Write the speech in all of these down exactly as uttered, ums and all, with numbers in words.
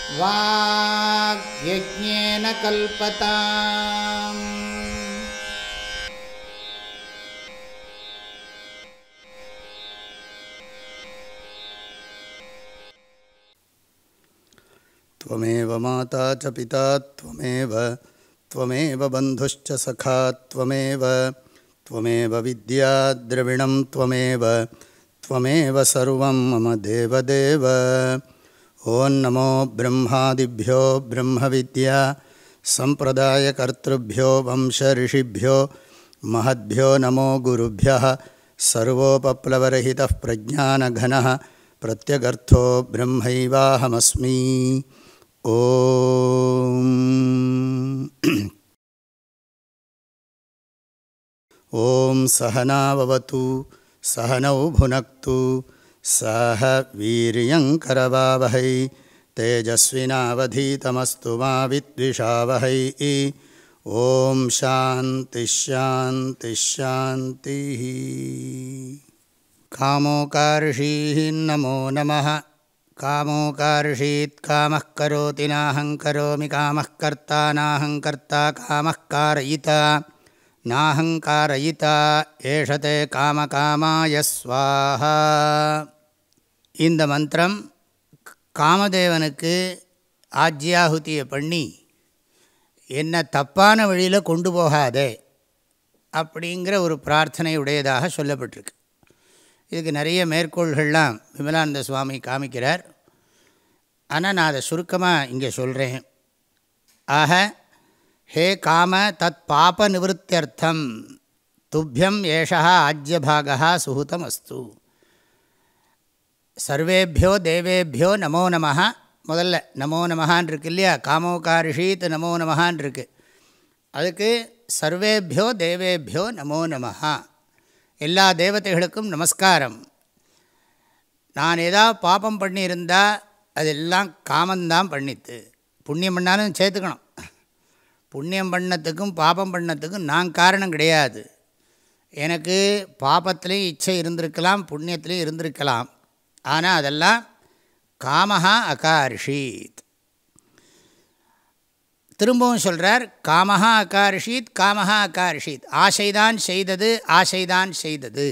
வாக்யஜ்ஞேன கல்பதாம். த்வமேவ மாதா ச பிதா த்வமேவ த்வமேவ பந்துஷ்ச சகா த்வமேவ த்வமேவ வித்யா த்ரவிணம் த்வமேவ த்வமேவ சர்வம் மம தேவதேவ. ஓம் நமோ பிரம்மாதிப்யோ பிரம்ம வித்யா சம்பிரதாய கர்த்ருப்யோ வம்ச ரிஷிப்யோ மஹத்யோ நமோ குருப்யः. சர்வோபப்ளவரஹிதः பிரஜ்ஞானகணः பிரத்யகர்த்தோ பிரம்மைவாஹமஸ்மி. ஓம் ஓம் சஹனாவவது சஹனௌ புனக்து சஹ வீரியங்கரவாவஹை தேஜஸ்வினாவதீதமஸ்து மா வித்விஷாவஹை. ஓம் சாந்தி ஷாந்தி ஷாந்தி. காமோகார்ஷீः நமோ நமः. காமோகார்ஷீத் காமः கரோதி நாஹங் கரோமி காமः கர்த்தா நாஹங் கர்த்தா காமः காரயிதா நாஹங் காரயிதா ஏஷதே காமகாமாய ஸ்வாஹா. இந்த மந்திரம் காமதேவனுக்கு ஆஜ்யாகுதியை பண்ணி என்ன தப்பான வழியில் கொண்டு போகாதே அப்படிங்கிற ஒரு பிரார்த்தனை உடையதாக சொல்லப்பட்டிருக்கு. இதுக்கு நிறைய மேற்கோள்கள்லாம் விமலானந்த சுவாமி காமிக்கிறார். ஆனால் நான் அதை சுருக்கமாக இங்கே சொல்கிறேன். ஆக, ஹே காம தத் பாப நிவృత్త్యర్థம் துப்பியம் ஏஷா ஆஜ்யபாகா சுஹூதம் அஸ்து. சர்வேபியோ தேவேபியோ நமோ நமஹ. முதல்ல நமோ நமஹான் இருக்கு இல்லையா, காமோகாரிஷீத் நமோ நமஹான் இருக்கு. அதுக்கு சர்வேபியோ தேவேபியோ நமோ நமஹ, எல்லா தேவதைகளுக்கும் நமஸ்காரம். நான் ஏதாவது பாபம் பண்ணியிருந்தால் அதெல்லாம் காமந்தான் பண்ணித்து. புண்ணியம் பண்ணாலும் சேர்த்துக்கணும். புண்ணியம் பண்ணத்துக்கும் பாபம் பண்ணத்துக்கும் நான் காரணம் கிடையாது. எனக்கு பாபத்துலேயும் இச்சை இருந்திருக்கலாம், புண்ணியத்துலேயும் இருந்திருக்கலாம். ஆனால் அதெல்லாம் காமஹா அகாரிஷீத். திரும்பவும் சொல்கிறார், காமஹா அகாரிஷீத் காமஹா அகாரிஷீத். ஆசைதான் செய்தது, ஆசைதான் செய்தது.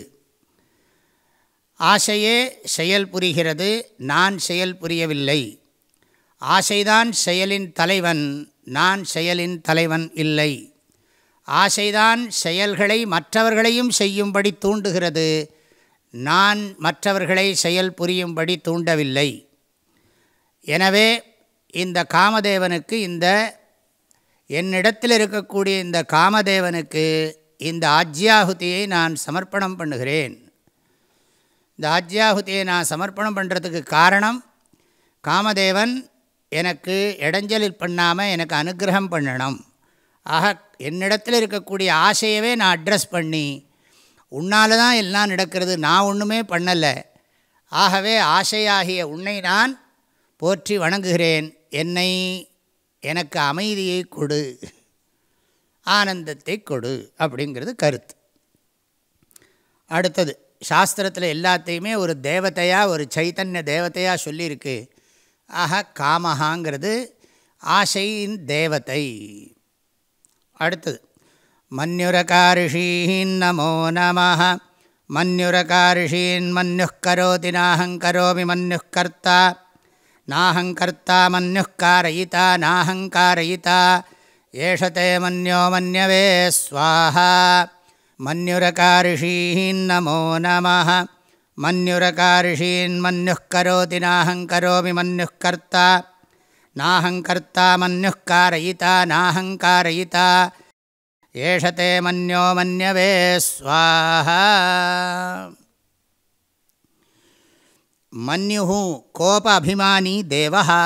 ஆசையே செயல் புரிகிறது, நான் செயல் புரியவில்லை. ஆசைதான் செயலின் தலைவன், நான் செயலின் தலைவன் இல்லை. ஆசைதான் செயல்களை மற்றவர்களையும் செய்யும்படி தூண்டுகிறது, நான் மற்றவர்களை செயல் புரியும்படி தூண்டவில்லை. எனவே இந்த காமதேவனுக்கு, இந்த என்னிடத்தில் இருக்கக்கூடிய இந்த காமதேவனுக்கு இந்த ஆஜ்யாகுதியை நான் சமர்ப்பணம் பண்ணுகிறேன். இந்த ஆஜ்யாகுதியை நான் சமர்ப்பணம் பண்ணுறதுக்கு காரணம், காமதேவன் எனக்கு இடைஞ்சலில் பண்ணாமல் எனக்கு அனுகிரகம் பண்ணணும். ஆக என்னிடத்தில் இருக்கக்கூடிய ஆசையவே நான் அட்ரஸ் பண்ணி, உன்னால் தான் எல்லாம் நடக்கிறது, நான் ஒன்றுமே பண்ணலை. ஆகவே ஆசையாகிய உன்னை நான் போற்றி வணங்குகிறேன். என்னை எனக்கு அமைதியை கொடு, ஆனந்தத்தை கொடு அப்படிங்கிறது கருத்து. அடுத்தது, சாஸ்திரத்தில் எல்லாத்தையுமே ஒரு தேவதையாக, ஒரு சைத்தன்ய தேவதையாக சொல்லியிருக்கு. ஆக காமஹாங்கிறது ஆசையின் தேவதை. அடுத்தது, மன்யுரகாரிஷீன் நமோ நமஹ. மன்யுரகாரிஷீன் மன்யுः கரோதி நாஹங் கரோமி மன்யுः கர்த்தா நாஹங் கர்த்தா மன்யுः காரயிதா நாஹங் காரயிதா ஏஷதே மன்யோ மன்யவே ஸ்வாஹா. மன்யுரகாரிஷீன் நமோ நமஹ. மன்யுரகாரிஷீன் மன்யுः கரோதி நாஹங் கரோமி மன்யுः கர்த்தா நாஹங் கர்த்தா மன்யுः காரயிதா நாஹங் காரயிதா ஏஷதே மன்யோ மன்யவே ஸ்வாஹா. மன்யுஹு கோப அபிமானி தேவஹா.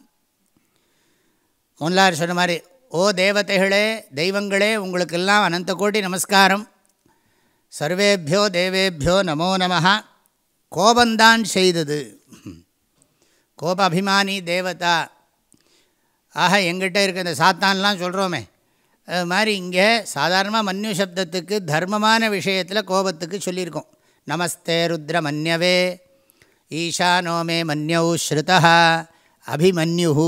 முன்லார் சொன்ன மாதிரி, ஓ தேவதைகளே, தெய்வங்களே, உங்களுக்கெல்லாம் அனந்த கோடி நமஸ்காரம். சர்வேபியோ தேவேபியோ நமோ நமஹ. கோபந்தான் செய்தது. கோப அபிமானி தேவதா. ஆக எங்கிட்ட இருக்க இந்த சாத்தான்லாம் சொல்கிறோமே, அது மாதிரி இங்கே சாதாரணமாக மன்யு சப்தத்துக்கு தர்மமான விஷயத்தில் கோபத்துக்கு சொல்லியிருக்கோம். நமஸ்தே ருத்ர மன்யவே ஈஷானோ மே மன்யௌ ஸ்ருதா அபிமன்யு,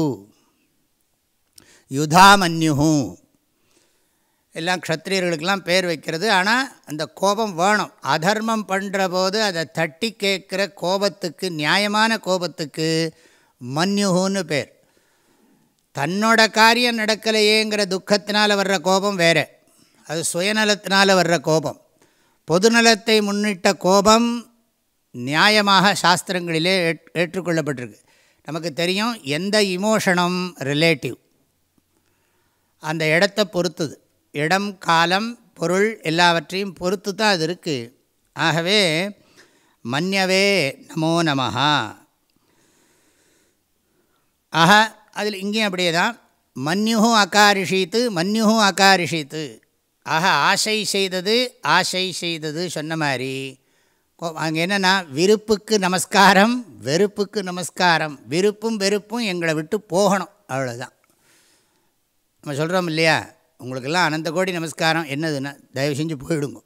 யுதாமன்யு, எல்லாம் க்ஷத்ரியர்களுக்கெல்லாம் பேர் வைக்கிறது. ஆனால் அந்த கோபம் வேணும். அதர்மம் பண்ணுற போது அதை தட்டி கேட்குற கோபத்துக்கு, நியாயமான கோபத்துக்கு மன்யுன்னு பேர். தன்னோட காரியம் நடக்கலையேங்கிற துக்கத்தினால் வர்ற கோபம் வேறு, அது சுயநலத்தினால் வர்ற கோபம். பொதுநலத்தை முன்னிட்ட கோபம் நியாயமாக சாஸ்திரங்களிலே ஏற்றுக்கொள்ளப்பட்டிருக்கு. நமக்கு தெரியும், எந்த இமோஷனும் ரிலேட்டிவ், அந்த இடத்தை பொறுத்துது. இடம், காலம், பொருள் எல்லாவற்றையும் பொறுத்து தான் அது இருக்குது. ஆகவே மன்யவே நமோ நமஹ. ஆக அதில் இங்கேயும் அப்படியே தான், மன்யு அகாரிஷித்து, மன்யு அகாரிஷித்து. ஆக ஆசை செய்தது, ஆசை செய்தது சொன்ன மாதிரி அங்கே என்னென்னா, விருப்புக்கு நமஸ்காரம், வெறுப்புக்கு நமஸ்காரம். விருப்பும் வெறுப்பும் எங்களை விட்டு போகணும், அவ்வளோதான். நம்ம சொல்கிறோம் இல்லையா, உங்களுக்கெல்லாம் அனந்த கோடி நமஸ்காரம், என்னதுன்னா தயவு செஞ்சு போயிடுங்க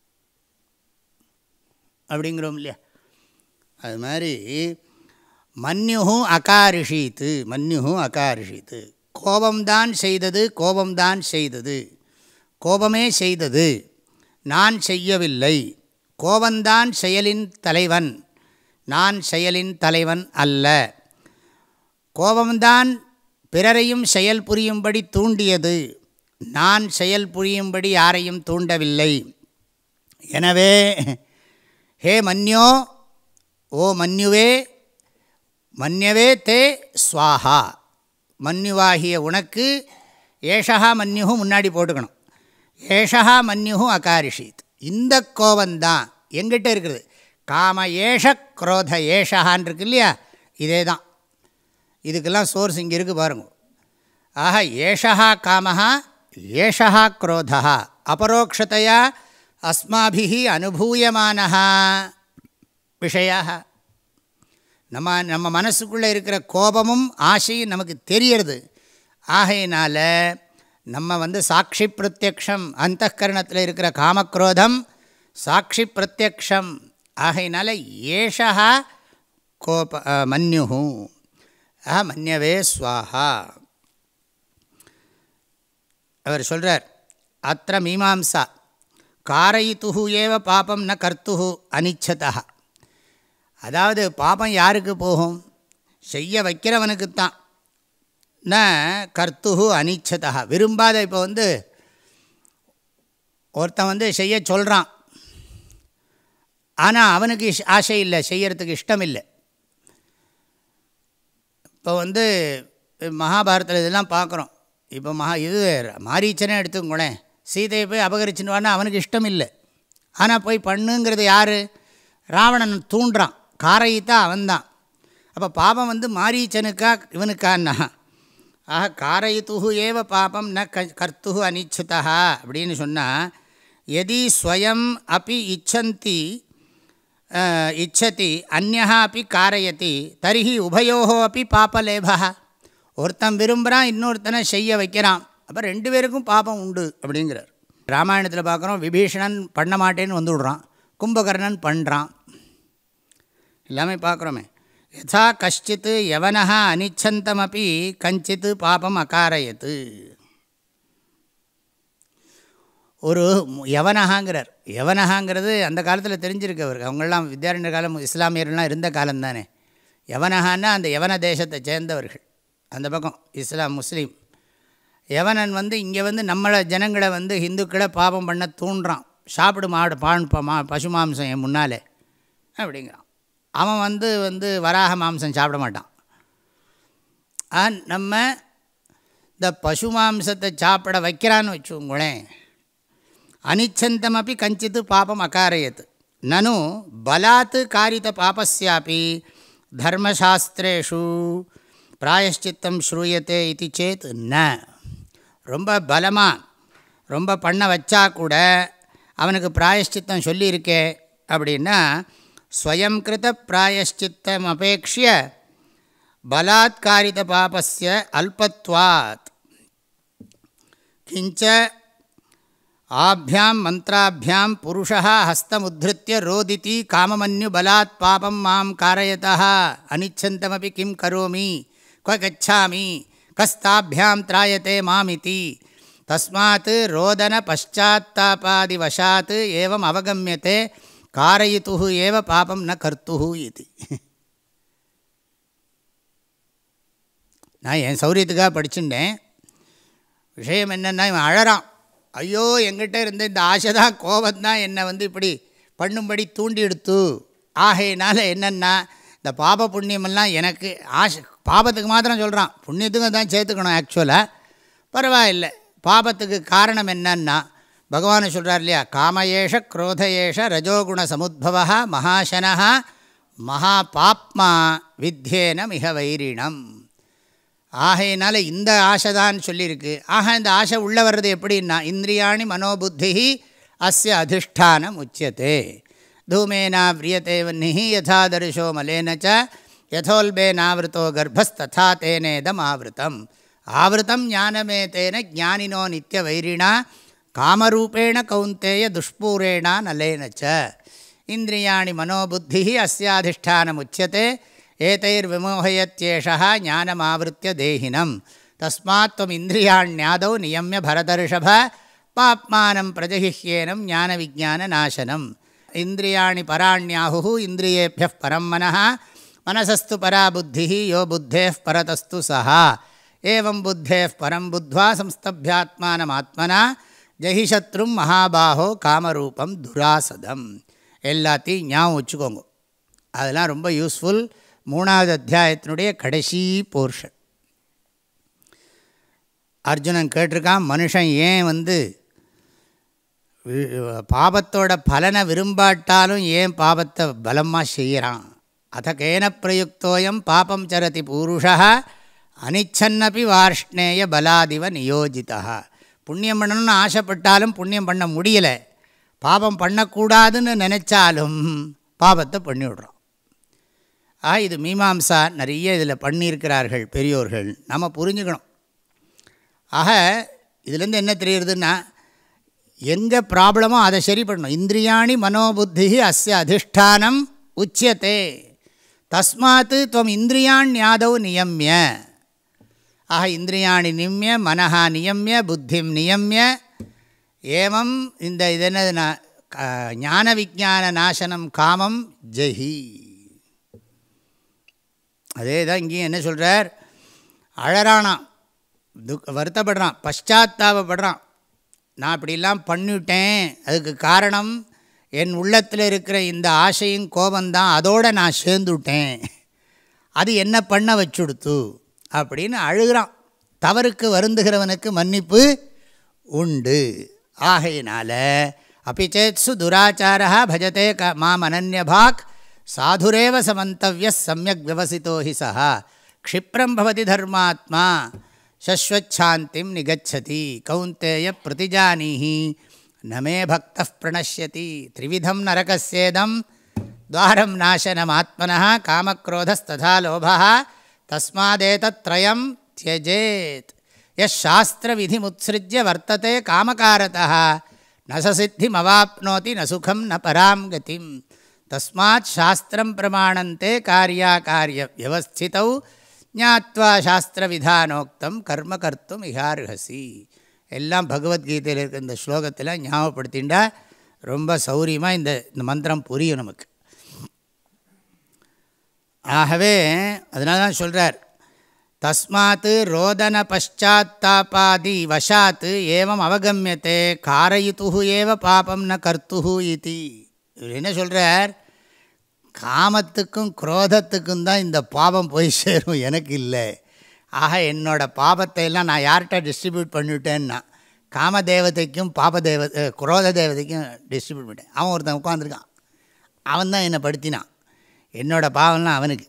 அப்படிங்கிறோம் இல்லையா. அது மாதிரி மன்யு அகாரிஷித்து, மன்யு அகாரிஷித்து. கோபம்தான் செய்தது, கோபம்தான் செய்தது, கோபமே செய்தது, நான் செய்யவில்லை. கோபந்தான் செயலின் தலைவன், நான் செயலின் தலைவன் அல்ல. கோபம்தான் பிறரையும் செயல் புரியும்படி தூண்டியது, நான் செயல் புரியும்படி யாரையும் தூண்டவில்லை. எனவே ஹே மன்யோ, ஓ மன்யுவே, மன்யவே தே ஸ்வாஹா, மன்யுவாகிய உனக்கு, ஏஷா மன்யு முன்னாடி போட்டுக்கணும், ஏஷா மன்யு அகாரிஷித். இந்த கோபந்தான் எங்கிட்ட இருக்குது. காம ஏஷ குரோத ஏஷான் இருக்கு இல்லையா, இதே தான். இதுக்கெல்லாம் சோர்ஸ் இங்கே இருக்குது பாருங்க. ஆக ஏஷா காமஹா, ஏஷா குரோதா, அபரோக்ஷதையா அஸ்மாபிஹி அனுபூயமானஹ விஷயாக. நம்ம நம்ம மனசுக்குள்ளே இருக்கிற கோபமும் ஆசையும் நமக்கு தெரியறது. ஆகையினால் நம்ம வந்து சாட்சி பிரத்யக்ஷம், அந்தःகரணத்தில் இருக்கிற காமக்ரோதம் சாட்சி பிரத்யக்ஷம். ஆகையினால ஏஷா கோப மன்யு, ஆஹா மன்யவே ஸ்வாஹா. அவர் சொல்கிறார், அத்திர மீமாம்சா காரயித்து ஏவ பாபம் ந கர்த்து அனிச்சதா. அதாவது பாபம் யாருக்கு போகும், செய்ய வைக்கிறவனுக்குத்தான். ந கர்த்து அனிச்சதா, விரும்பாத. இப்போ வந்து ஒருத்தன் வந்து செய்ய சொல்கிறான், ஆனால் அவனுக்கு இஷ் ஆசை இல்லை, செய்யறதுக்கு இஷ்டம் இல்லை. இப்போ வந்து மகாபாரதத்தில் இதெல்லாம் பார்க்குறோம். இப்போ மகா இது மாரீச்சனே எடுத்துக்கூடேன், சீதையை போய் அபகரிச்சுன்னு அவனுக்கு இஷ்டம் இல்லை, ஆனால் போய் பண்ணுங்கிறது யார், ராவணன் தூண்டுறான், காரையித்தா அவன்தான். அப்போ பாபம் வந்து மாரீச்சனுக்கா இவனுக்கான்னா. ஆக காரயித்து ஏவ பாபம் ந க கர்த்து அனிச்சதா அப்படின்னு சொன்னால், எதி ஸ்வயம் அப்பி இச்சந்தி இச்சதி அந்யா அப்படி காரயதி தரிஹி உபயோகோ அப்படி பாபலேபா. ஒருத்தன் விரும்புகிறான், இன்னொருத்தனை செய்ய வைக்கிறான், அப்போ ரெண்டு பேருக்கும் பாபம் உண்டு அப்படிங்கிறார். ராமாயணத்தில் பார்க்குறோம், விபீஷணன் பண்ண மாட்டேன்னு வந்து விடுறான், கும்பகர்ணன் பண்ணுறான், எல்லாமே பார்க்குறோமே. யதா கஷ்டித் யவனஹ அனிச்சந்தமபி கஞ்சித் பாபம் அகாரயத்து. ஒரு யவனஹாங்கிறார். யவனஹாங்கிறது அந்த காலத்தில் தெரிஞ்சிருக்கு அவருக்கு. அவங்களாம் வித்யாரண்யர் காலம், இஸ்லாமியர்கள்லாம் இருந்த காலம் தானே. யவனஹான்னா அந்த யவன தேசத்தை சேர்ந்தவர்கள், அந்த பக்கம் இஸ்லாம் முஸ்லீம். யவனன் வந்து இங்கே வந்து நம்மளை ஜனங்களை வந்து ஹிந்துக்களை பாபம் பண்ண தூண்டுறான். சாப்பிடு மாடு பான் மா பசு மாம்சம் என் முன்னாலே அப்படிங்கிறான். அவன் வந்து வந்து வராக மாம்சம் சாப்பிட மாட்டான். நம்ம இந்த பசு மாம்சத்தை சாப்பிட வைக்கிறான்னு வச்சுங்களேன். அனிச்சந்தமப்பி கஞ்சித்து பாபம் அகாரயத். நனு பலாத் காரித பாபஸ்யாபி தர்மசாஸ்திரேஷு பிராயஷ்சித்தம் ஸ்ரூயத்தே இது சேத் ந. ரொம்ப பலமாக ரொம்ப பண்ண வச்சா கூட அவனுக்கு பிராயஷ்சித்தம் சொல்லியிருக்கே அப்படின்னா, ஸ்வயம் கிருத பிராயஷ்சித்தம் அபேக்ஷிய பலாத்காரித பாபஸ்ய அல்பத்வாத் கிஞ்ச ஆப்யாம் மந்த்ராபியாம் புருஷா ஹஸ்தமுத்ருத்ய ரோதிதி காமமன்யு பலாத் பாபம் மாம் காரயதா அனிச்சந்தமபி கிம் கரோமி क्व गच्छामि कस्ताभ्यां त्रायते मामिति तस्मात् रोदन पश्चात्तापादिवशात् एवम् अवगम्यते कारयितुः एव पापं न कर्तुः इति. நான் என் சௌரியத்துக்காக படிச்சுட்டேன். விஷயம் என்னென்னா, இவன் அழறான். ஐயோ, எங்கிட்ட இருந்த இந்த ஆசை தான், கோபந்தான் என்னை வந்து இப்படி பண்ணும்படி தூண்டி எடுத்து. ஆகையினால என்னென்னா, இந்த பாப புண்ணியமெல்லாம் எனக்கு ஆசை. பாபத்துக்கு மாத்திரம் சொல்கிறான், புண்ணியத்துக்கும் தான் சேர்த்துக்கணும். ஆக்சுவலாக பரவாயில்லை. பாபத்துக்கு காரணம் என்னன்னா, பகவான் சொல்கிறார் இல்லையா, காமயேஷ குரோதயேஷ ரஜோகுண சமுத்பவா மகாசனா மகா பாப்மா வித்யேன மிக வைரிணம். ஆகையினால இந்த ஆசை தான் சொல்லியிருக்கு. ஆக இந்த ஆசை உள்ளே வர்றது எப்படின்னா, இந்திரியாணி மனோபுத்தி அஸ்ய அதிஷ்டானம் உச்சியதே. தூமேனா விரியதே வன்னிஹி யதா தரிசோ மலேனச்ச யதோல்பேனாவிருத்தோ கர்ப்பஸ்ததா தேனேதம் ஆவிருத்தம். ஆவிருத்தம் ஞானமே தேன ஞானினோ நித்திய வைரிணா காமரூபேண கௌந்தேய துஷ்பூரேணா நலேனச்ச. இந்திரியாணி மனோபுத்தி அஸ்யாதிஷ்டானம் உச்சியதே ஏதைர் விமோகயத்யேஷா ஞானமாவிருத்திய தேஹினம். தஸ்மாத் த்வம் இந்திரியாண்யாதௌ நியம்ய பரதர்ஷப பாப்மானம் பிரஜஹிஹ்யேனம் ஞான விஜான நாசனம். இந்திரியாணி பராண்யாஹு இந்திரியேபியः பரம் மனः மனசஸ்து பரா புத்திः யோ புத்தேः பரதஸ்து சஹா. ஏவம் புத்தேः பரம் புத்வா சம்ஸ்தப்யாத்மானம் ஆத்மனா ஜஹிஷத்ரும் மகாபாஹோ காமரூபம் துராசதம். எல்லாத்தையும் ஞாபகம் வச்சுக்கோங்க. அதெல்லாம் ரொம்ப யூஸ்ஃபுல். மூணாவது அத்தியாயத்தினுடைய கடைசி போர்ஷன். அர்ஜுனன் கேட்டிருக்கான், மனுஷன் ஏன் வந்து பாபத்தோட பலனை விரும்பாட்டாலும் ஏன் பாபத்தை பலமாக செய்கிறான். அத கேன பிரயுக்தோயம் பாபம் சரதி பூருஷா அனிச்சன்னபி வார்ஷ்ணேய பலாதிவ நியோஜிதா. புண்ணியம் பண்ணணும்னு ஆசைப்பட்டாலும் புண்ணியம் பண்ண முடியலை. பாபம் பண்ணக்கூடாதுன்னு நினச்சாலும் பாபத்தை பண்ணிவிடுறோம். ஆ இது மீமாம்சா நிறைய இதில் பண்ணியிருக்கிறார்கள் பெரியோர்கள். நம்ம புரிஞ்சுக்கணும். ஆக இதுலேருந்து என்ன தெரியுறதுன்னா, எங்கே ப்ராப்ளமோ அதை சரி பண்ணணும். இந்திரியாணி மனோபுத்தி அஸ்ய அதிஷ்டானம் உச்சியதே தஸ்மாத் துவம் இந்திரியாண்யாதௌ நியம்ய. ஆக இந்திரியாணி நியம்ய மனஹா நியம்ய புத்திம் நியம்ய ஏவம் இந்த இதென்ன ஞான விஜான நாசனம் காமம் ஜெஹி. அதே தான் இங்கேயும் என்ன சொல்கிறார், அழறானான், துக் வருத்தப்படுறான், பశ్చాத்தாபப்படுறான். நான் அப்படிலாம் பண்ணிவிட்டேன், அதுக்கு காரணம் என் உள்ளத்தில் இருக்கிற இந்த ஆசையும் கோபந்தான், அதோடு நான் சேர்ந்துவிட்டேன், அது என்ன பண்ண வச்சுடுத்து அப்படின்னு அழுகிறான். தவறுக்கு வருந்துகிறவனுக்கு மன்னிப்பு உண்டு. ஆகையினால அபிச்சேத்சு துராச்சாரா பஜதே க மாம் அனன்யபாக் சாதுரேவ சமந்தவ்ய சம்யக் விவசித்தோ ஹி சஹா க்ஷிப்ரம் பவதி தர்மாத்மா சஸ்வச்சாந்திம் நிகச்சதி கௌந்தேய பிரதிஜானீஹி நமே பக்தः பிரணஷ்யதி த்ரிவிதம் நரகஸ்யேதம் துவாரம் நாசனம் ஆத்மனः காமக்ரோதஸ்ததா லோபः தஸ்மாதேதத்ரயம் தியஜேத். யஸ் சாஸ்திரவிதிமுத்ஸ்ருஜ்ய வர்த்ததே காமகாரதः ந சசித்திம் அவாப்னோதி ந சுகம் ந பராம் கதிம். தஸ்மாத் சாஸ்திரம் பிரமாணந்தே காரியாகாரிய வியவஸ்திதௌ ஞாத்வா சாஸ்திரவிதானோக்தம் கர்ம கர்த்தும் இஹார்ஹசி. எல்லாம் பகவத்கீதையில் இருக்கிற இந்த ஸ்லோகத்தில் ஞாபகப்படுத்திண்டா ரொம்ப சௌரியமாக இந்த இந்த மந்திரம் புரியும் நமக்கு. ஆகவே அதனால தான் சொல்கிறார், தஸ்மாத் ரோதன பశ్చాத்தாபாதி வசாத் ஏவம் அவகமியத்தே காரயித்து ஏவ பாபம் ந கர்த்து இதி. இவர் என்ன சொல்கிறார், காமத்துக்கும் குரோதத்துக்கும் தான் இந்த பாபம் போய் சேரும், எனக்கு இல்லை. ஆக என்னோடய பாபத்தை எல்லாம் நான் யார்கிட்ட டிஸ்ட்ரிபியூட் பண்ணிவிட்டேன்னா, காமதேவதைக்கும் பாப தேவ குரோத தேவதைக்கும் டிஸ்ட்ரிபியூட் பண்ணிட்டேன். அவன் ஒருத்தன் உட்காந்துருக்கான், அவன் தான் என்னை படுத்தினான், என்னோடய பாவம்லாம் அவனுக்கு.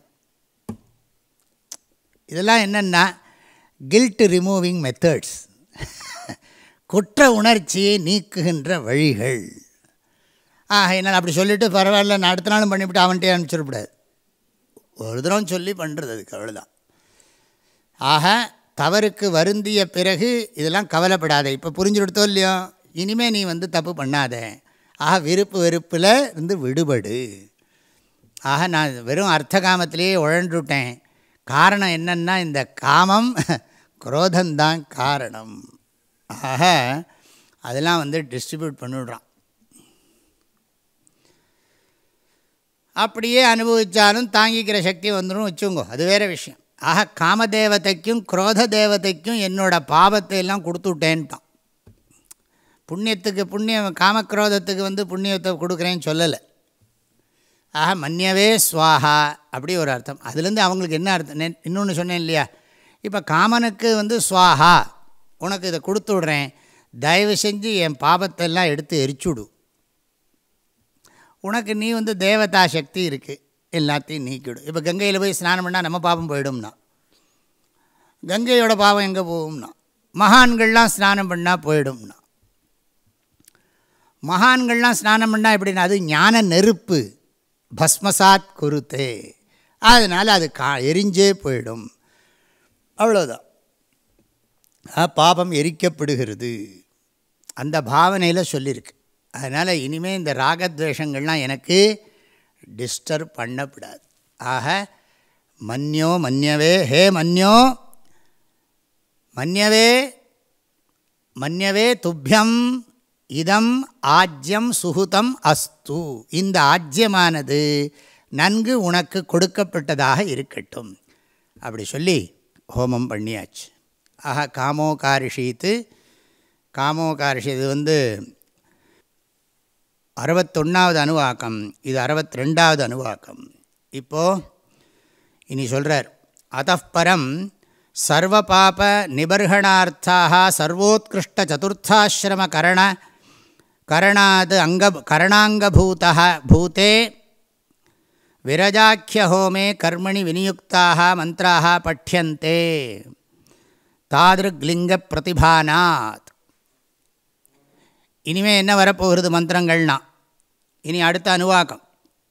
இதெல்லாம் என்னென்னா கில்ட் ரிமூவிங் மெத்தட்ஸ், குற்ற உணர்ச்சியை நீக்குகின்ற வழிகள். ஆக என்னால் அப்படி சொல்லிவிட்டு பரவாயில்ல நான் அடுத்த நாளும் பண்ணிவிட்டு அவன்கிட்டே அனுப்பிச்சிடக்கூடாது. ஒரு தரம் சொல்லி பண்ணுறது அதுக்கு அவ்வளோதான். ஆக தவறுக்கு வருந்திய பிறகு இதெல்லாம் கவலைப்படாத, இப்போ புரிஞ்சு கொடுத்தோ இல்லையோ, இனிமேல் நீ வந்து தப்பு பண்ணாத. ஆக விருப்பு வெறுப்பில் இருந்து விடுபடு. ஆக நான் வெறும் அர்த்த காமத்திலேயே உழன்றுட்டேன், காரணம் என்னன்னா இந்த காமம் குரோதந்தான் காரணம். ஆக அதெல்லாம் வந்து டிஸ்ட்ரிபியூட் பண்ணிவிடுறான். அப்படியே அனுபவித்தாலும் தாங்கிக்கிற சக்தி வந்துடும் வச்சுங்கோ, அது வேறு விஷயம். ஆக காமதேவதைக்கும் குரோத தேவதைக்கும் என்னோடய பாவத்தை எல்லாம் கொடுத்து விட்டேன்ட்டான். புண்ணியத்துக்கு புண்ணியம், காமக்ரோதத்துக்கு வந்து புண்ணியத்தை கொடுக்குறேன்னு சொல்லலை. ஆக மன்யவே ஸ்வாஹா அப்படி ஒரு அர்த்தம். அதுலேருந்து அவங்களுக்கு என்ன அர்த்தம், இன்னொன்று சொன்னேன் இல்லையா, இப்போ காமனுக்கு வந்து ஸ்வாஹா உனக்கு இதை கொடுத்து விட்றேன், தயவு செஞ்சு என் பாபத்தெல்லாம் எடுத்து எரிச்சுடு, உனக்கு நீ வந்து தேவதா சக்தி இருக்குது, எல்லாத்தையும் நீக்கிடும். இப்போ கங்கையில் போய் ஸ்நானம் பண்ணால் நம்ம பாவம் போயிடும்னா, கங்கையோட பாவம் எங்கே போகும்னா, மகான்கள்லாம் ஸ்நானம் பண்ணால் போயிடும்னா. மகான்கள்லாம் ஸ்நானம் பண்ணால் எப்படின்னா அது ஞான நெருப்பு, பஸ்மசாத் குருத்தே, அதனால் அது கா எரிஞ்சே போயிடும், அவ்வளோதான். பாபம் எரிக்கப்படுகிறது அந்த பாவனையில் சொல்லியிருக்கு. அதனால் இனிமேல் இந்த ராகத்வேஷங்கள்லாம் எனக்கு டிஸ்டர்ப் பண்ணப்படாது. ஆக மன்யோ மன்யவே, ஹே மன்யோ மன்யவே மன்யவே துப்பியம் இதம் ஆஜ்யம் சுகுதம் அஸ்து, இந்த ஆஜ்யமானது நன்கு உனக்கு கொடுக்கப்பட்டதாக இருக்கட்டும். அப்படி சொல்லி ஹோமம் பண்ணியாச்சு. ஆஹா காமோகாரிஷீத்து, காமோகாரிஷி இது வந்து அறுபத்தொன்னாவது அணுவாக்கம், இது அறுபத்தி ரெண்டாவது அணுவாக்கம். இப்போது இனி சொல்கிறார், அதப்பரம் சர்வ பாப நிபர்ஹணார்த்தாக சர்வோத்கிருஷ்ட சதுர்த்தாசிரம கரண கரணாது அங்க கரணாங்கபூதः பூதே விரஜாக்கிய ஹோமே கர்மணி விநியுக்தாக மந்த்ராக பட்யந்தே தாதிருக்லிங்க பிரதிபானாத். இனிமேல் என்ன வரப்போகிறது மந்திரங்கள்னா, இனி அடுத்த அணுவாக்கம்,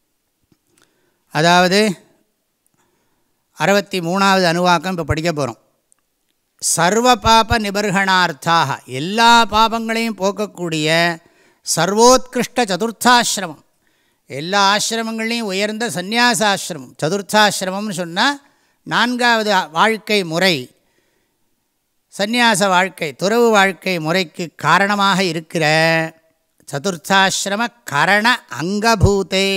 அதாவது அறுபத்தி மூணாவது அணுவாக்கம் இப்போ படிக்க போகிறோம். சர்வ பாப நிபர்ஹணார்த்தாக, எல்லா பாபங்களையும் போக்கக்கூடிய சர்வோத்கிருஷ்ட சதுர்த்தாசிரமம், எல்லா ஆசிரமங்களையும் உயர்ந்த சந்நியாசாசிரமம். சதுர்த்தாசிரமம்னு சொன்னால் நான்காவது வாழ்க்கை முறை, சந்நியாச வாழ்க்கை, துறவு வாழ்க்கை முறைக்கு காரணமாக இருக்கிற சதுர்த்தாசிரம கரண அங்கபூதே.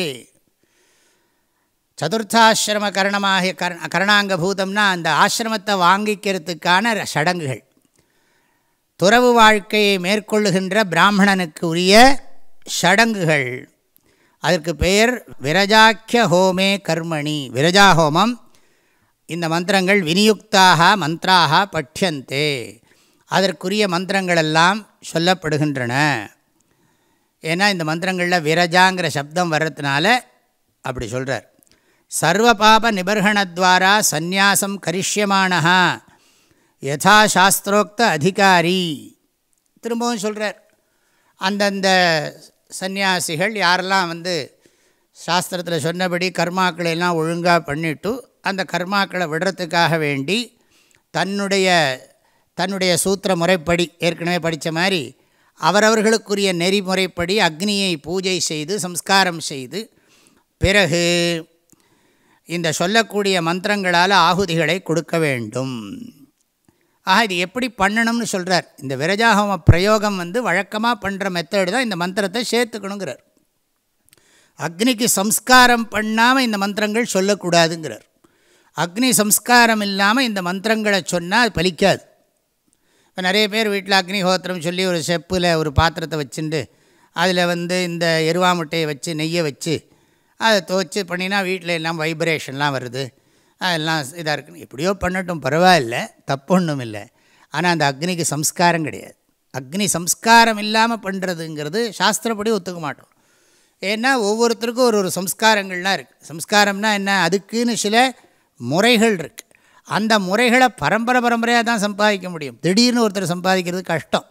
சதுர்த்தாசிரம கரணமாக கர கரணாங்கபூதம்னா அந்த ஆசிரமத்தை வாங்கிக்கிறதுக்கான சடங்குகள், துறவு வாழ்க்கையை மேற்கொள்ளுகின்ற பிராமணனுக்கு உரிய சடங்குகள். அதற்கு பெயர் விரஜாக்கிய ஹோமே கர்மணி, விரஜா ஹோமம். இந்த மந்திரங்கள் விநியுக்தாக மந்த்ராக பட்யந்தே, அதற்குரிய மந்திரங்களெல்லாம் சொல்லப்படுகின்றன. ஏன்னா இந்த மந்திரங்களில் விரஜாங்கிற சப்தம் வர்றதுனால அப்படி சொல்கிறார். சர்வ பாப நிபர்ஹணத்வாரா சந்நியாசம் கரிஷ்யமானஹா யதா சாஸ்திரோக்த அதிகாரி. திரும்பவும் சொல்கிறார், அந்தந்த சந்நியாசிகள் யாரெல்லாம் வந்து சாஸ்திரத்தில் சொன்னபடி கர்மாக்களை எல்லாம் ஒழுங்காக பண்ணிவிட்டு அந்த கர்மாக்களை விடுறதுக்காக வேண்டி தன்னுடைய தன்னுடைய சூத்திர முறைப்படி ஏற்கனவே படித்த மாதிரி அவரவர்களுக்குரிய நெறிமுறைப்படி அக்னியை பூஜை செய்து சம்ஸ்காரம் செய்து பிறகு இந்த சொல்லக்கூடிய மந்திரங்களால் ஆகுதிகளை கொடுக்க வேண்டும். ஆக இது எப்படி பண்ணணும்னு சொல்கிறார். இந்த விரஜாஹோம பிரயோகம் வந்து வழக்கமாக பண்ணுற மெத்தடு தான் இந்த மந்திரத்தை சேர்த்துக்கணுங்கிறார். அக்னிக்கு சம்ஸ்காரம் பண்ணாமல் இந்த மந்திரங்கள் சொல்லக்கூடாதுங்கிறார். அக்னி சம்ஸ்காரம் இல்லாமல் இந்த மந்திரங்களை சொன்னால் அது பலிக்காது. இப்போ நிறைய பேர் வீட்டில் அக்னிஹோத்திரம் சொல்லி ஒரு செப்பில் ஒரு பாத்திரத்தை வச்சுட்டு அதில் வந்து இந்த எருவாமுட்டையை வச்சு நெய்யை வச்சு அதை துவச்சி பண்ணினா வீட்டில் எல்லாம் வைப்ரேஷன்லாம் வருது, அதெல்லாம் இதாக இருக்குன்னு எப்படியோ பண்ணட்டும், பரவாயில்ல, தப்பு ஒன்றும் இல்லை. ஆனால் அந்த அக்னிக்கு சம்ஸ்காரம் கிடையாது. அக்னி சம்ஸ்காரம் இல்லாமல் பண்ணுறதுங்கிறது சாஸ்திரப்படி ஒத்துக்க மாட்டோம். ஏன்னா ஒவ்வொருத்தருக்கும் ஒரு ஒரு சம்ஸ்காரங்கள்லாம் இருக்குது. சம்ஸ்காரம்னா என்ன, அதுக்குன்னு சில முறைகள் இருக்குது. அந்த முறைகளை பரம்பரை பரம்பரையாக தான் சம்பாதிக்க முடியும். திடீர்னு ஒருத்தர் சம்பாதிக்கிறது கஷ்டம்.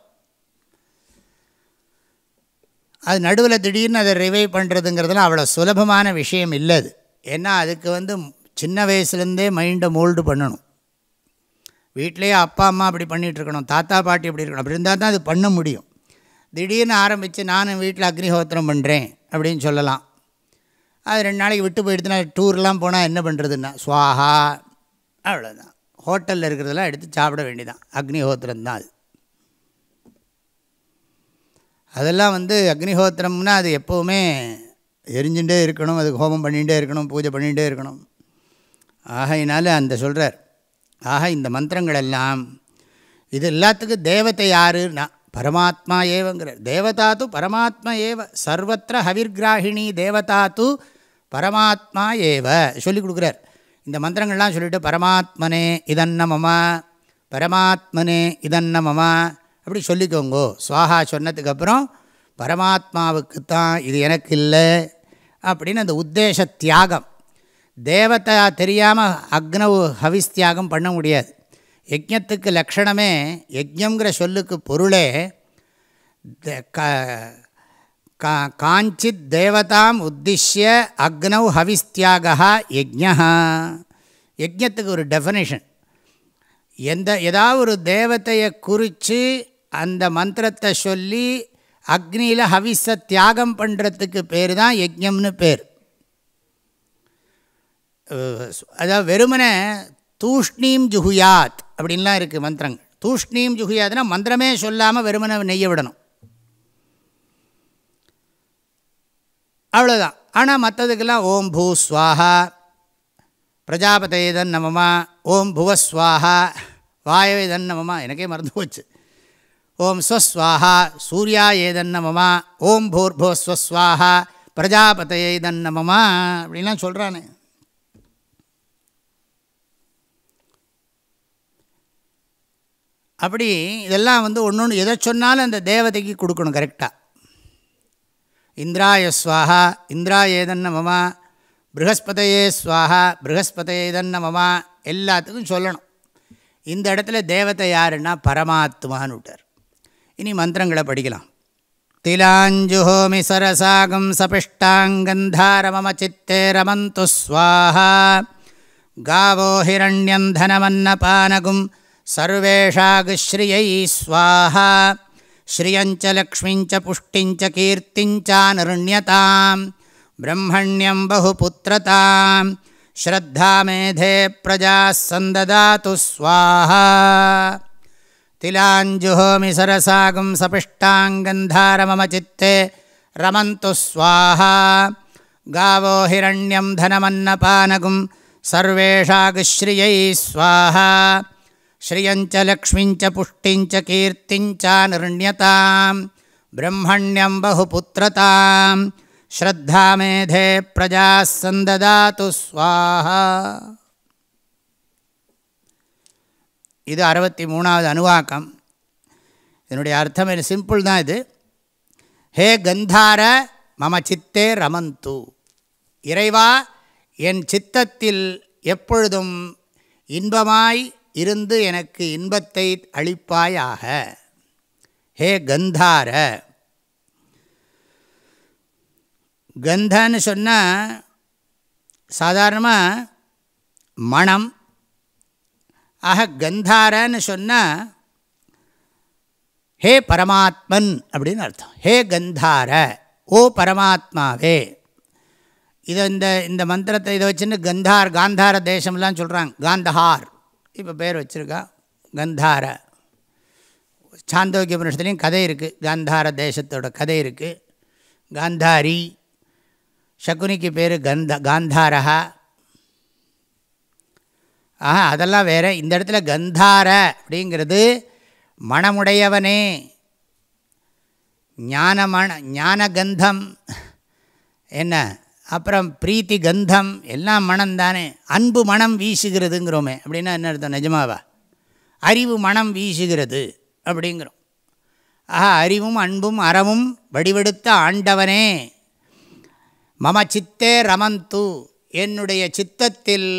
அது நடுவில் திடீர்னு அதை ரிவைவ் பண்ணுறதுங்கிறதுலாம் அவ்வளோ சுலபமான விஷயம் இல்லை அது. ஏன்னா அதுக்கு வந்து சின்ன வயசுலேருந்தே மைண்டை மோல்டு பண்ணணும். வீட்டிலேயே அப்பா அம்மா அப்படி பண்ணிகிட்ருக்கணும், தாத்தா பாட்டி அப்படி இருக்கணும், அப்படி இருந்தால் தான் அது பண்ண முடியும். திடீர்னு ஆரம்பித்து நானும் வீட்டில் அக்னிஹோத்திரம் பண்ணுறேன் அப்படின்னு சொல்லலாம். அது ரெண்டு நாளைக்கு விட்டு போயிடுதுன்னா டூர்லாம் போனால் என்ன பண்ணுறதுன்னா ஸ்வாஹா அவ்வளோதான். ஹோட்டலில் இருக்கிறதெல்லாம் எடுத்து சாப்பிட வேண்டியதான். அக்னிஹோத்திரம் தான் அது. அதெல்லாம் வந்து அக்னிஹோத்திரம்னா அது எப்போவுமே எரிஞ்சுட்டே இருக்கணும், அதுக்கு ஹோமம் பண்ணிகிட்டே இருக்கணும், பூஜை பண்ணிகிட்டே இருக்கணும். ஆகையினால அந்த சொல்கிறார். ஆக இந்த மந்திரங்கள் எல்லாம் இது எல்லாத்துக்கும் தேவதை யாருன்னா பரமாத்மா ஏவங்கிறார். தேவதா து பரமாத்மா ஏவ சர்வத்திர ஹவிர்கிராஹிணி தேவதா து பரமாத்மா ஏவ சொல்லிக் கொடுக்குறார். இந்த மந்திரங்கள்லாம் சொல்லிவிட்டு பரமாத்மனே இதன்ன மமா, பரமாத்மனே இதன்ன மமா அப்படி சொல்லிக்கோங்கோ. சுவாஹா சொன்னதுக்கப்புறம் பரமாத்மாவுக்குத்தான், இது எனக்கு இல்லை அப்படின்னு அந்த உத்தேச தியாகம். தேவதா தெரியாமல் அக்னவு ஹவிஸ் தியாகம் பண்ண முடியாது. யஜ்ஞத்துக்கு லக்ஷணமே, யஜ்ஞங்கிற சொல்லுக்கு பொருளே காஞ்சித் தேவதாம் உத்திஷ்ய அக்னவ் ஹவிஸ்தியாக யஜ்ஞா. யஜ்ஞத்துக்கு ஒரு டெஃபனிஷன். எந்த ஏதாவது ஒரு தேவதையை குறித்து அந்த மந்திரத்தை சொல்லி அக்னியில் ஹவிஸை தியாகம் பண்ணுறதுக்கு பேர் தான் யஜ்ஞம்னு பேர். அதாவது வெறுமனே தூஷ்ணீம் ஜுகுயாத் அப்படின்லாம் இருக்குது மந்திரங்கள். தூஷ்ணீம் ஜுகுயாத்னா மந்திரமே சொல்லாமல் வெறுமனை நெய்ய விடணும், அவ்வளோதான். ஆனால் மற்றதுக்கெல்லாம் ஓம் பூ ஸ்வாஹா பிரஜாபதேதன் நமமா, ஓம் புவஸ்வாஹா வாயவேதன் நமமா, எனக்கே மறந்து போச்சு. ஓம் ஸ்வஸ்வாஹா சூர்யா ஏதன் நமமா, ஓம் பூர்போஸ்வஸ்வாஹா பிரஜாபதேதன் நமமா அப்படின்லாம் சொல்கிறானே. அப்படி இதெல்லாம் வந்து ஒன்று ஒன்று எதை சொன்னாலும் அந்த தேவதைக்கு கொடுக்கணும் கரெக்டாக. இந்திராய ஸ்வாஹா இந்திராயேதன்ன மமா, ப்ரஹஸ்பதையே ஸ்வாஹா ப்ரஹஸ்பதையேதன்ன மமா எல்லாத்துக்கும் சொல்லணும். இந்த இடத்துல தேவதை யாருன்னா பரமாத்மான்னு விட்டார். இனி மந்திரங்களை படிக்கலாம். திலாஞ்சுஹோமி சரசாகம் சபிஷ்டாங்கந்தார மம சித்தே ரமந்து ஸ்வாஹா காவோ ஹிரண்யந்தனமன்னபானகும் சர்வேஷாகுஸ்ரீயை ஸ்வாஹா ஸ்ரீயஞ்ச லக்ஷ்மிஞ்ச புஷ்டிஞ்ச கீர்த்திஞ்ச நிர்ண்யதாம் பிரம்மண்யம் பகுபுத்திரதாம் ஸ்ரத்தா மேதே பிரஜா சந்ததாது ஸ்வாஹா. திலாஞ்சுஹோமி சரசாகும் சபிஷ்டாங்கந்தார மம சித்தே ரமந்து ஸ்வாஹா காவோ ஹிரண்யம் தனமன்னபானகும் சர்வேஷாகுஸ்ரீயை ஸ்வாஹா ஸ்ரீயஞ்ச லக்ஷ்மிஞ்ச புஷ்டிஞ்ச கீர்த்திஞ்ச நிர்ண்யதாம் பிரம்மண்யம் பகுபுத்திரதாம் ஸ்ரத்தா மேதே பிரஜா சந்ததாது ஸ்வாஹா. இது அறுபத்தி மூணாவது அணுவாக்கம். இதனுடைய அர்த்தம் இது சிம்பிள் தான். இது ஹே கந்தார மம சித்தே ரமந்து, இறைவா என் சித்தத்தில் எப்பொழுதும் இன்பமாய் இருந்து எனக்கு இன்பத்தை அளிப்பாயாக. ஹே கந்தார, கந்தான்னு சொன்னால் சாதாரணமாக மணம். ஆக கந்தாரன்னு சொன்னால் ஹே பரமாத்மன் அப்படின்னு அர்த்தம். ஹே கந்தார, ஓ பரமாத்மாவே. இதை இந்த இந்த மந்திரத்தை இதை வச்சுன்னு கந்தார் காந்தார தேசம்லாம் சொல்கிறாங்க. காந்தஹார் இப்போ பேர் வச்சுருக்கா கந்தார. சாந்தோக்கிய உபனிஷத்துலேயும் கதை இருக்குது, காந்தார தேசத்தோட கதை இருக்குது. காந்தாரி, சகுனிக்கு பேர் கந்த காந்தாரா. ஆஹா, அதெல்லாம் வேறு. இந்த இடத்துல கந்தார அப்படிங்கிறது மணமுடையவனே, ஞானமண ஞான கந்தம் என்ன, அப்புறம் பிரீத்தி கந்தம் எல்லாம் மனம் தானே. அன்பு மனம் வீசுகிறதுங்கிறோமே, அப்படின்னா என்ன அர்த்தம்? நிஜமாவா? அறிவு மனம் வீசுகிறது அப்படிங்கிறோம். ஆஹா, அறிவும் அன்பும் அறமும் வடிவெடுத்த ஆண்டவனே. மம சித்தே ரமந்து, என்னுடைய சித்தத்தில்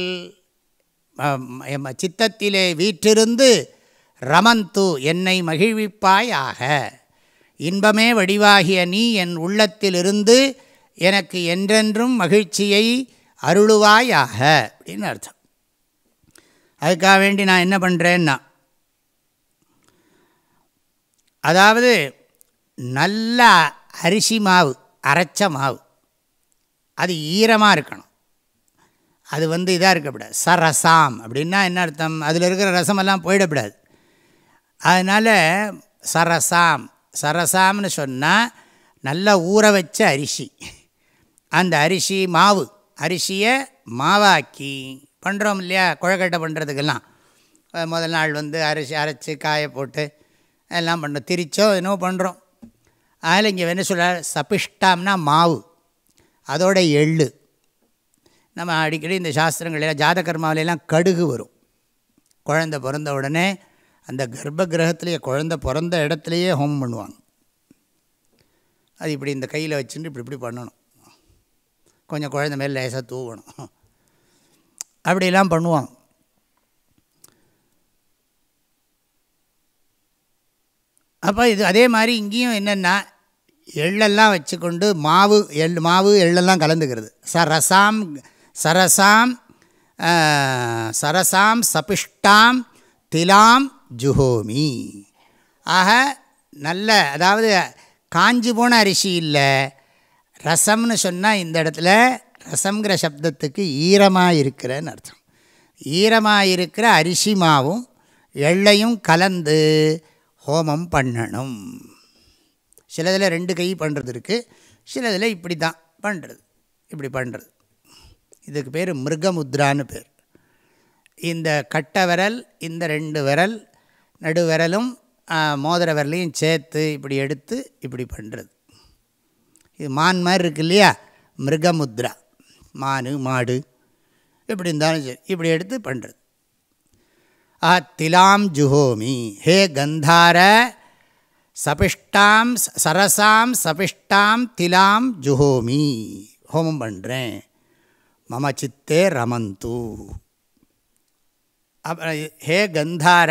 சித்தத்திலே வீற்றிருந்து ரமந்து என்னை மகிழ்விப்பாயாக. இன்பமே வடிவாகிய நீ என் உள்ளத்திலிருந்து எனக்கு என்றென்றும் மகிழ்ச்சியை அருளுவாயாக அப்படின்னு அர்த்தம். அதுக்காக வேண்டி நான் என்ன பண்ணுறேன்னா, அதாவது நல்ல அரிசி மாவு, அரைச்ச மாவு, அது ஈரமாக இருக்கணும். அது வந்து இதாக இருக்கக்கூடாது. சரசாம் அப்படின்னா என்ன அர்த்தம்? அதில் இருக்கிற ரசமெல்லாம் போயிடக்கூடாது. அதனால் சரசாம் சரசாம்னு சொன்னால் நல்லா ஊற வச்ச அரிசி, அந்த அரிசி மாவு, அரிசியை மாவாக்கி பண்ணுறோம் இல்லையா? குழக்கட்டை பண்ணுறதுக்கெல்லாம் முதல் நாள் வந்து அரிசி அரைச்சி காய போட்டு எல்லாம் பண்ணுறோம், திரிச்சோ என்னவோ பண்ணுறோம். அதில் இங்கே என்ன சொல்கிறார்? சபிஷ்டாம்னா மாவு, அதோட எள்ளு. நம்ம அடிக்கடி இந்த சாஸ்திரங்கள் ஜாதகர்மாவிலெல்லாம் கடுகு வரும். குழந்தை பிறந்த உடனே அந்த கர்ப்ப கிரகத்திலேயே, குழந்தை பிறந்த இடத்துலையே ஹோமம் பண்ணுவாங்க. அது இப்படி இந்த கையில் வச்சுட்டு இப்படி இப்படி பண்ணணும், கொஞ்சம் குழந்தை மேலே லேசாக தூவணும், அப்படிலாம் பண்ணுவாங்க. அப்போ இது அதே மாதிரி இங்கேயும் என்னென்னா எள்ளெல்லாம் வச்சுக்கொண்டு மாவு எள் மாவு எள்ளெல்லாம் கலந்துக்கிறது. சரசாம் சரசாம் சரசாம் சபிஷ்டாம் திலாம் ஜுஹோமி. ஆக நல்ல, அதாவது காஞ்சி போன அரிசி இல்லை, ரசம்னு சொன்னால் இந்த இடத்துல ரசம்ங்கிற சப்தத்துக்கு ஈரமாக இருக்கிறன்னு அர்த்தம். ஈரமாக இருக்கிற அரிசி மாவும் எள்ளையும் கலந்து ஹோமம் பண்ணணும். சிலதில் ரெண்டு கை பண்ணுறது இருக்குது, சிலதில் இப்படி தான் பண்ணுறது, இப்படி பண்ணுறது. இதுக்கு பேர் மிருகமுத்ரான்னு பேர். இந்த கட்ட விரல், இந்த ரெண்டு விரல், நடு விரலும் மோதிர விரலையும் சேர்த்து இப்படி எடுத்து இப்படி பண்ணுறது. இது மான் மாதிரி இருக்கு இல்லையா? மிருகமுத்ரா, மான் மாடு இப்படி இருந்தாலும் சரி, இப்படி எடுத்து பண்ணுறது. ஆ திலாம் ஜுஹோமி, ஹே கந்தார சபிஷ்டாம் சரசாம் சபிஷ்டாம் திலாம் ஜுஹோமி, ஹோமம் பண்ணுறேன். மம சித்தே ரமந்து. அப்புறம் ஹே கந்தார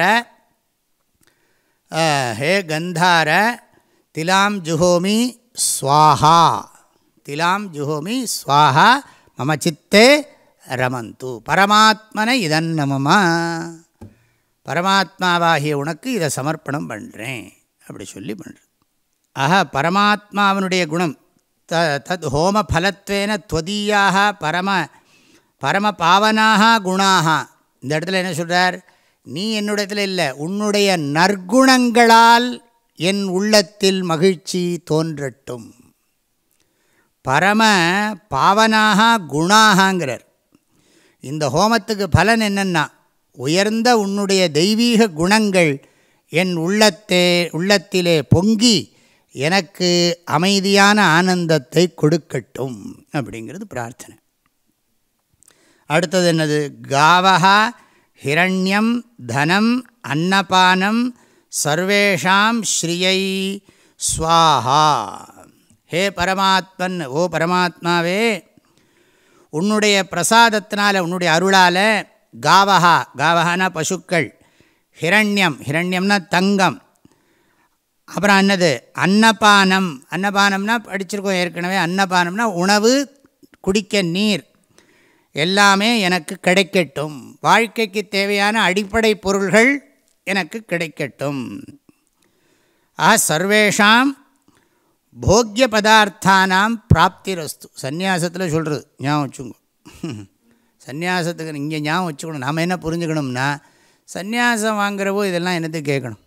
ஹே கந்தார திலாம் ஜுஹோமி ஸ்வாஹா, திலாம் ஜுஹோமி ஸ்வாஹா மம சித்தே ரமந்து. பரமாத்மனை இதன் நமமா, பரமாத்மாவாகிய உனக்கு இதை சமர்ப்பணம் பண்ணுறேன் அப்படி சொல்லி பண்ணுறது. ஆஹா, பரமாத்மாவனுடைய குணம் த தத் ஹோம ஃபலத்வேன துவதீயாக பரம பரம பாவனாக குணாக. இந்த இடத்துல என்ன சொல்கிறார்? நீ என்னுடையத்தில் இல்லை, உன்னுடைய நற்குணங்களால் என் உள்ளத்தில் மகிழ்ச்சி தோன்றட்டும். பரம பாவனாக குணாகங்கிறார். இந்த ஹோமத்துக்கு பலன் என்னென்னா, உயர்ந்த உன்னுடைய தெய்வீக குணங்கள் என் உள்ளத்தே உள்ளத்திலே பொங்கி எனக்கு அமைதியான ஆனந்தத்தை கொடுக்கட்டும் அப்படிங்கிறது பிரார்த்தனை. அடுத்தது என்னது? காவஹா ஹிரண்யம் தனம் அன்னபானம் சர்வேஷாம் ஸ்ரீயை ஸ்வாஹா. ஹே பரமாத்மன், ஓ பரமாத்மாவே, உன்னுடைய பிரசாதத்தினால், உன்னுடைய அருளால், காவஹா, காவஹானா பசுக்கள், ஹிரண்யம், ஹிரண்யம்னா தங்கம், அப்புறம் என்னது? அன்னபானம், அன்னபானம்னா படிச்சிருக்கோம் ஏற்கனவே. அன்னபானம்னா உணவு, குடிக்க நீர், எல்லாமே எனக்கு கிடைக்கட்டும். வாழ்க்கைக்கு தேவையான அடிப்படை பொருள்கள் எனக்கு கிடைக்கட்டும். ஆ சர்வேஷாம் போக்ய பதார்த்தானாம் பிராப்திரஸ்து. சந்நியாசத்தில் சொல்கிறது ஞாபகம் வச்சுங்க. சந்நியாசத்துக்கு இங்கே ஞாபகம் வச்சுக்கணும். நாம் என்ன புரிஞ்சுக்கணும்னா, சந்நியாசம் வாங்குறவோ இதெல்லாம் என்னது கேட்கணும்.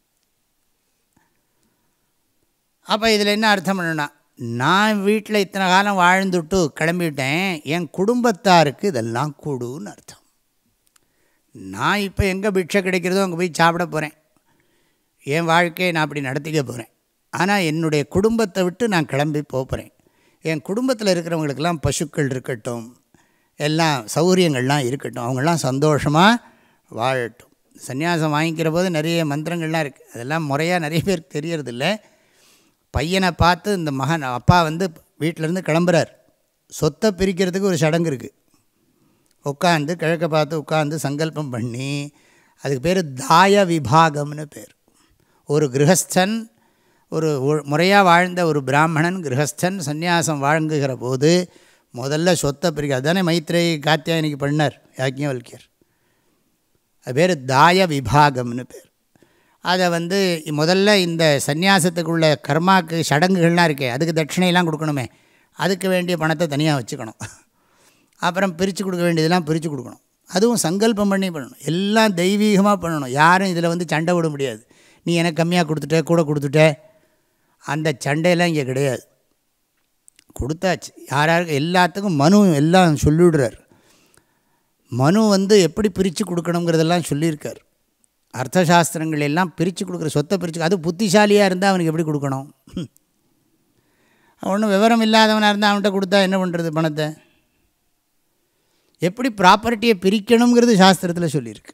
அப்போ இதில் என்ன அர்த்தம் பண்ணணும்னா, நான் வீட்டில் இத்தனை காலம் வாழ்ந்துட்டு கிளம்பிவிட்டேன், என் குடும்பத்தாருக்கு இதெல்லாம் கூடுன்னு அர்த்தம். நான் இப்போ எங்கே பிட்சை கிடைக்கிறதோ அங்கே போய் சாப்பிட போகிறேன், என் வாழ்க்கையை நான் அப்படி நடத்திக்க போகிறேன். ஆனால் என்னுடைய குடும்பத்தை விட்டு நான் கிளம்பி போகிறேன். என் குடும்பத்தில் இருக்கிறவங்களுக்கெல்லாம் பசுக்கள் இருக்கட்டும், எல்லாம் சௌகரியங்கள்லாம் இருக்கட்டும், அவங்களாம் சந்தோஷமாக வாழட்டும். சன்னியாசம் வாங்கிக்கிற போது நிறைய மந்திரங்கள்லாம் இருக்குது, அதெல்லாம் முறையாக நிறைய பேருக்கு தெரியறதில்ல. பையனை பார்த்து இந்த மகன் அப்பா வந்து வீட்டிலேருந்து கிளம்புறார், சொத்தை பிரிக்கிறதுக்கு ஒரு சடங்கு இருக்குது. உட்காந்து கிழக்க பார்த்து உட்காந்து சங்கல்பம் பண்ணி, அதுக்கு பேர் தாய விபாகம்னு பேர். ஒரு கிரகஸ்தன், ஒரு முறையாக வாழ்ந்த ஒரு பிராமணன் கிரகஸ்தன் சந்நியாசம் வாங்குகிற போது முதல்ல சொத்தை பிரிக்க, அதுதானே மைத்ரேயி காத்தியாயனிக்கு பண்ணார் யாக்ஞவல்கியர். அது பேர் தாய விபாகம்னு பேர். அதை வந்து முதல்ல இந்த சந்நியாசத்துக்குள்ள கர்மாவுக்கு சடங்குகள்லாம் இருக்கே, அதுக்கு தட்சிணையெல்லாம் கொடுக்கணுமே, அதுக்கு வேண்டிய பணத்தை தனியாக வச்சுக்கணும். அப்புறம் பிரித்து கொடுக்க வேண்டியதெல்லாம் பிரித்து கொடுக்கணும். அதுவும் சங்கல்பம் பண்ணி பண்ணணும். எல்லாம் தெய்வீகமாக பண்ணணும். யாரும் இதில் வந்து சண்டை விட முடியாது. நீ எனக்கு கம்மியாக கொடுத்துட்ட, கூட கொடுத்துட்ட, அந்த சண்டையெல்லாம் இங்கே கிடையாது. கொடுத்தாச்சு. யாராருக்கு எல்லாத்துக்கும் மனு எல்லாம் சொல்லிவிடுறார். மனு வந்து எப்படி பிரித்து கொடுக்கணுங்கிறதெல்லாம் சொல்லியிருக்கார். அர்த்தசாஸ்திரங்கள் எல்லாம் பிரித்து கொடுக்குற சொத்தை பிரித்து, அது புத்திசாலியாக இருந்தால் அவனுக்கு எப்படி கொடுக்கணும்? ஒன்றும் விவரம் இல்லாதவனாக இருந்தால் அவன்கிட்ட கொடுத்தா என்ன பண்ணுறது பணத்தை? எப்படி ப்ராப்பர்ட்டியை பிரிக்கணுங்கிறது சாஸ்திரத்தில் சொல்லியிருக்கு.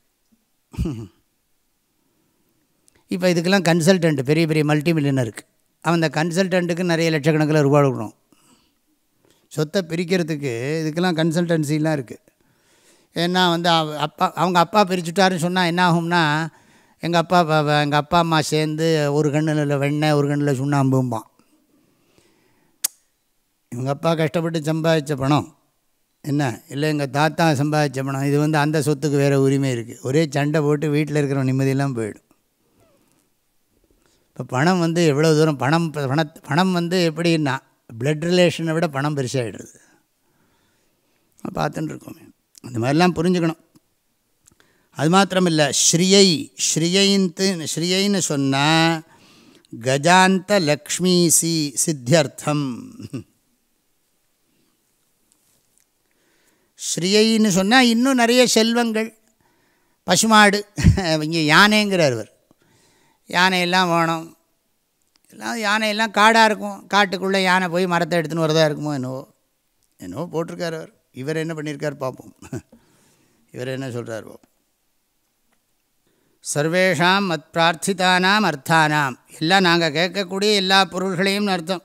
இப்போ இதுக்கெல்லாம் கன்சல்டன்ட், பெரிய பெரிய மல்டி மில்லியனருக்கு, அவன் அந்த கன்சல்டண்ட்டுக்கு நிறைய லட்சக்கணக்கில் ரூபா கொடுக்கணும். சொத்தை பிரிக்கிறதுக்கு இதுக்கெல்லாம் கன்சல்டன்சிலாம் இருக்குது. ஏன்னா வந்து அப்பா அவங்க அப்பா பிரிச்சுட்டாருன்னு சொன்னால் என்ன ஆகும்னா, எங்கள் அப்பா எங்கள் அப்பா அம்மா சேர்ந்து ஒரு கண்ணில் வெண்ணெய் ஒரு கண்ணில் சுண்ணாம்பும்பான். இவங்க அப்பா கஷ்டப்பட்டு சம்பாதிச்ச பணம் என்ன, இல்லை எங்கள் தாத்தா சம்பாதிச்ச பணம், இது வந்து அந்த சொத்துக்கு வேறு உரிமை இருக்குது. ஒரே சண்டை போட்டு வீட்டில் இருக்கிற நிம்மதியெல்லாம் போயிடும். இப்போ பணம் வந்து எவ்வளோ தூரம் பணம் பண பணம் வந்து எப்படின்னா பிளட் ரிலேஷனை விட பணம் பெருசாகிடுறது. பார்த்துட்டு இருக்கோமே, அந்த மாதிரிலாம் புரிஞ்சுக்கணும். அது மாத்திரமில்லை, ஸ்ரீயை ஸ்ரீயைன்ட்டு ஸ்ரீயைன்னு சொன்னால் கஜாந்த லக்ஷ்மி சி சித்தியர்த்தம். ஸ்ரீயைன்னு சொன்னால் இன்னும் நிறைய செல்வங்கள், பசுமாடு, இங்கே யானைங்கிறார் இவர். யானையெல்லாம் வேணும். எல்லாம் யானையெல்லாம் காடாக இருக்கும். காட்டுக்குள்ளே யானை போய் மரத்தை எடுத்துன்னு வரதா இருக்குமோ என்னவோ என்னவோ போட்டிருக்கார் அவர். இவர் என்ன பண்ணியிருக்கார் பார்ப்போம். இவர் என்ன சொல்கிறார் பார்ப்போம். சர்வேஷாம் மத் பிரார்த்திதானாம் அர்த்தானாம், எல்லாம் நாங்கள் கேட்கக்கூடிய எல்லா பொருள்களையும் அர்த்தம்,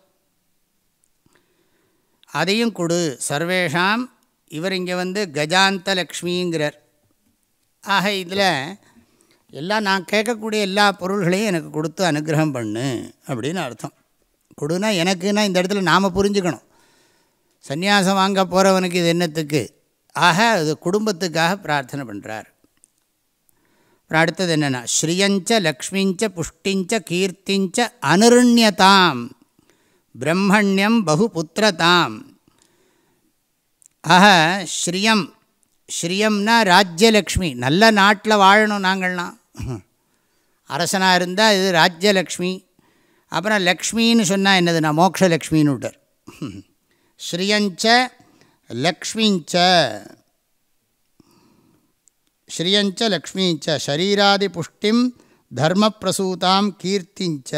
அதையும் கொடு. சர்வேஷாம், இவர் இங்கே வந்து கஜாந்த லக்ஷ்மிங்கிறார். ஆக இதில் எல்லாம் நான் கேட்கக்கூடிய எல்லா பொருள்களையும் எனக்கு கொடுத்து அனுகிரகம் பண்ணு அப்படின்னு அர்த்தம். கொடுனா எனக்குன்னா இந்த இடத்துல நாம் புரிஞ்சுக்கணும், சந்நியாசம் வாங்க போகிறவனுக்கு இது என்னத்துக்கு? ஆக அது குடும்பத்துக்காக பிரார்த்தனை பண்ணுறார். அப்புறம் அடுத்தது என்னென்னா, ஸ்ரீயஞ்ச லக்ஷ்மிஞ்ச புஷ்டிஞ்ச கீர்த்திஞ்ச அனுருண்யதாம் பிரம்மண்யம் பகுபுத்திரதாம். ஆக ஸ்ரீயம், ஸ்ரீயம்னா ராஜ்யலக்ஷ்மி, நல்ல நாட்டில் வாழணும் நாங்கள்லாம். அரசனாக இருந்தால் இது ராஜ்யலக்ஷ்மி. அப்புறம் லக்ஷ்மின்னு சொன்னால் என்னதுன்னா மோக்ஷலக்ஷ்மின்னு விட்டார். ஸ்ரீயஞ்ச லக்ஷ்மிஞ்ச, ஸ்ரீயஞ்ச லக்ஷ்மிஞ்ச ஷரீராதி புஷ்டிம் தர்மப்பிரசூதாம் கீர்த்திஞ்ச,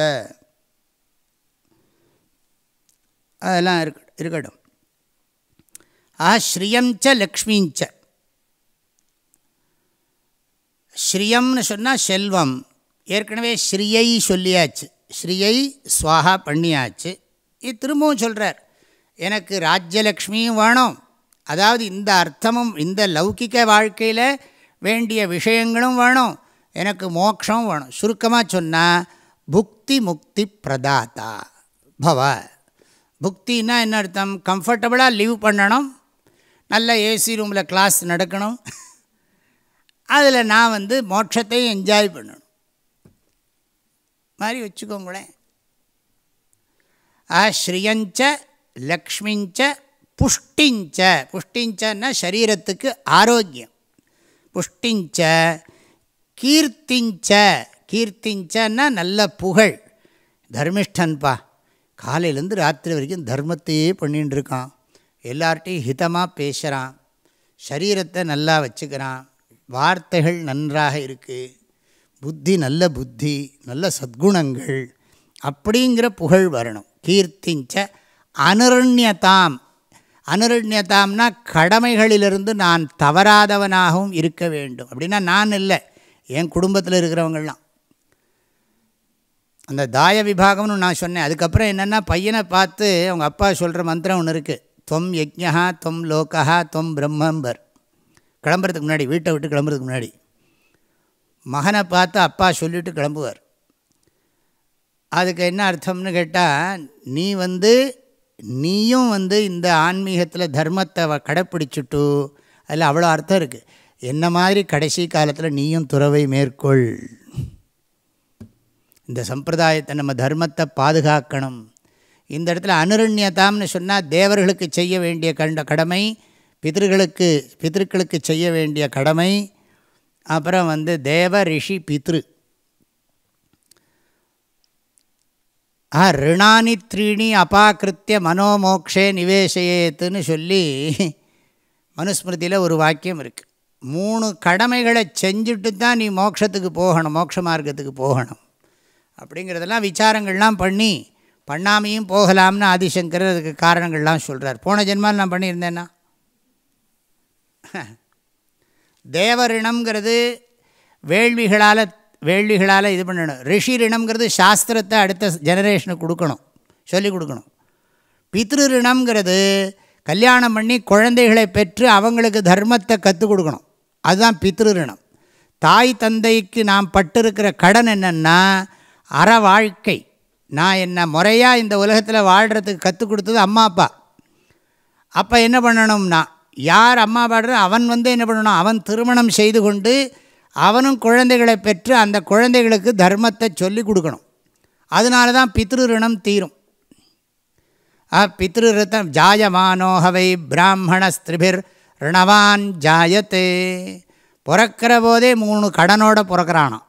அதெல்லாம் இருக்க இருக்கட்டும். ஆ ஸ்ரீயஞ்ச லக்ஷ்மிஞ்ச, ஸ்ரீயம்னு சொன்னால் செல்வம். ஏற்கனவே ஸ்ரீயை சொல்லியாச்சு, ஸ்ரீயை ஸ்வாஹா பண்ணியாச்சு. இது திரும்பவும் சொல்கிறார், எனக்கு ராஜ்யலக்ஷ்மியும் வேணும், அதாவது இந்த அர்த்தமும் இந்த லௌகிக வாழ்க்கையில் வேண்டிய விஷயங்களும் வேணும், எனக்கு மோட்சம் வேணும். சுருக்கமாக சொன்னால் புக்தி முக்தி பிரதாத்தா பவ. புக்தின்னா என்ன அர்த்தம்? கம்ஃபர்டபுளாக லிவ் பண்ணணும், நல்ல ஏசி ரூமில் கிளாஸ் நடக்கணும், அதில் நான் வந்து மோட்சத்தையும் என்ஜாய் பண்ணணும் மாதிரி வச்சுக்கோங்களேன். ஆ ஸ்ரீயஞ்ச லக்ஷ்மிஞ்ச புஷ்டிஞ்ச, புஷ்டிஞ்சன்னா சரீரத்துக்கு ஆரோக்கியம், புஷ்டிஞ்ச கீர்த்திஞ்ச, கீர்த்திஞ்சன்னா நல்ல புகழ். தர்மிஷ்டன்பா, காலையிலேருந்து ராத்திரி வரைக்கும் தர்மத்தையே பண்ணிகிட்டு இருக்கான், எல்லார்ட்டையும் ஹிதமாக பேசுகிறான், சரீரத்தை நல்லா வச்சுக்கிறான், வார்த்தைகள் நன்றாக இருக்குது, புத்தி நல்ல புத்தி, நல்ல சத்குணங்கள், அப்படிங்கிற புகழ் வரணும். கீர்த்திஞ்ச அனுரண்யதாம், அனுரண்யதாம்னா கடமைகளிலிருந்து நான் தவறாதவனாகவும் இருக்க வேண்டும். அப்படின்னா நான் இல்லை, என் குடும்பத்தில் இருக்கிறவங்கள்லாம். அந்த தாய விபாகம்னு நான் சொன்னேன். அதுக்கப்புறம் என்னென்னா, பையனை பார்த்து அவங்க அப்பா சொல்கிற மந்திரம் ஒன்று இருக்குது, தொம் யஜ்ஞா தொம் லோகா தொம் பிரம்மம்பர். கிளம்புறதுக்கு முன்னாடி, வீட்டை விட்டு கிளம்புறதுக்கு முன்னாடி மகனை பார்த்து அப்பா சொல்லிவிட்டு கிளம்புவார். அதுக்கு என்ன அர்த்தம்னு கேட்டால், நீ வந்து நீயும் வந்து இந்த ஆன்மீகத்தில் தர்மத்தை கடைப்பிடிச்சுட்டு, அதில் அவ்வளோ அர்த்தம் இருக்குது. என்ன மாதிரி கடைசி காலத்தில் நீயும் துறவை மேற்கொள், இந்த சம்பிரதாயத்தை நம்ம தர்மத்தை பாதுகாக்கணும். இந்த இடத்துல அனுரண்யதாம்னு சொன்னால் தேவர்களுக்கு செய்ய வேண்டிய கண்ட கடமை, பித்ருக்களுக்கு பித்ருக்களுக்கு செய்ய வேண்டிய கடமை. அப்புறம் வந்து தேவ ரிஷி பித்ரு. ஆ ரிணானி த்ரீணி அபாக்கிருத்திய மனோமோக்ஷே நிவேசயேத்துன்னு சொல்லி மனுஸ்மிருதியில் ஒரு வாக்கியம் இருக்குது. மூணு கடமைகளை செஞ்சுட்டு தான் நீ மோட்சத்துக்கு போகணும், மோட்ச மார்க்கத்துக்கு போகணும் அப்படிங்கிறதெல்லாம் விசாரங்கள்லாம் பண்ணி பண்ணாமையும் போகலாம்னு ஆதிசங்கர் அதுக்கு காரணங்கள்லாம் சொல்கிறார். போன ஜென்மாவில் நான் பண்ணியிருந்தேன்னா தேவரிணம்ங்கிறது வேள்விகளால் வேள்விகளால் இது பண்ணணும். ரிஷி ரிணம்ங்கிறது சாஸ்திரத்தை அடுத்த ஜெனரேஷனுக்கு கொடுக்கணும், சொல்லிக் கொடுக்கணும். பித்ரு ரிணம்ங்கிறது கல்யாணம் பண்ணி குழந்தைகளை பெற்று அவங்களுக்கு தர்மத்தை கற்றுக் கொடுக்கணும், அதுதான் பித்ரு ரிணம். தாய் தந்தைக்கு நாம் பட்டிருக்கிற கடன் என்னென்னா அற வாழ்க்கை. நான் என்ன முறையாக இந்த உலகத்தில் வாழ்கிறதுக்கு கற்றுக் கொடுத்தது அம்மா அப்பா. அப்போ என்ன பண்ணணும்னா யார் அம்மா பாடுற அவன் வந்து என்ன பண்ணணும், அவன் திருமணம் செய்து கொண்டு அவனும் குழந்தைகளை பெற்று அந்த குழந்தைகளுக்கு தர்மத்தை சொல்லி கொடுக்கணும். அதனால தான் பித்ரு ரிணம் தீரும். ஆ பித்ரு ரித்தம் ஜாயமானோஹவை பிராமணஸ்திரிபிர் ரிணவான் ஜாயத்தே. பிறக்கிற போதே மூணு கடனோடு பிறக்கிறானாம்.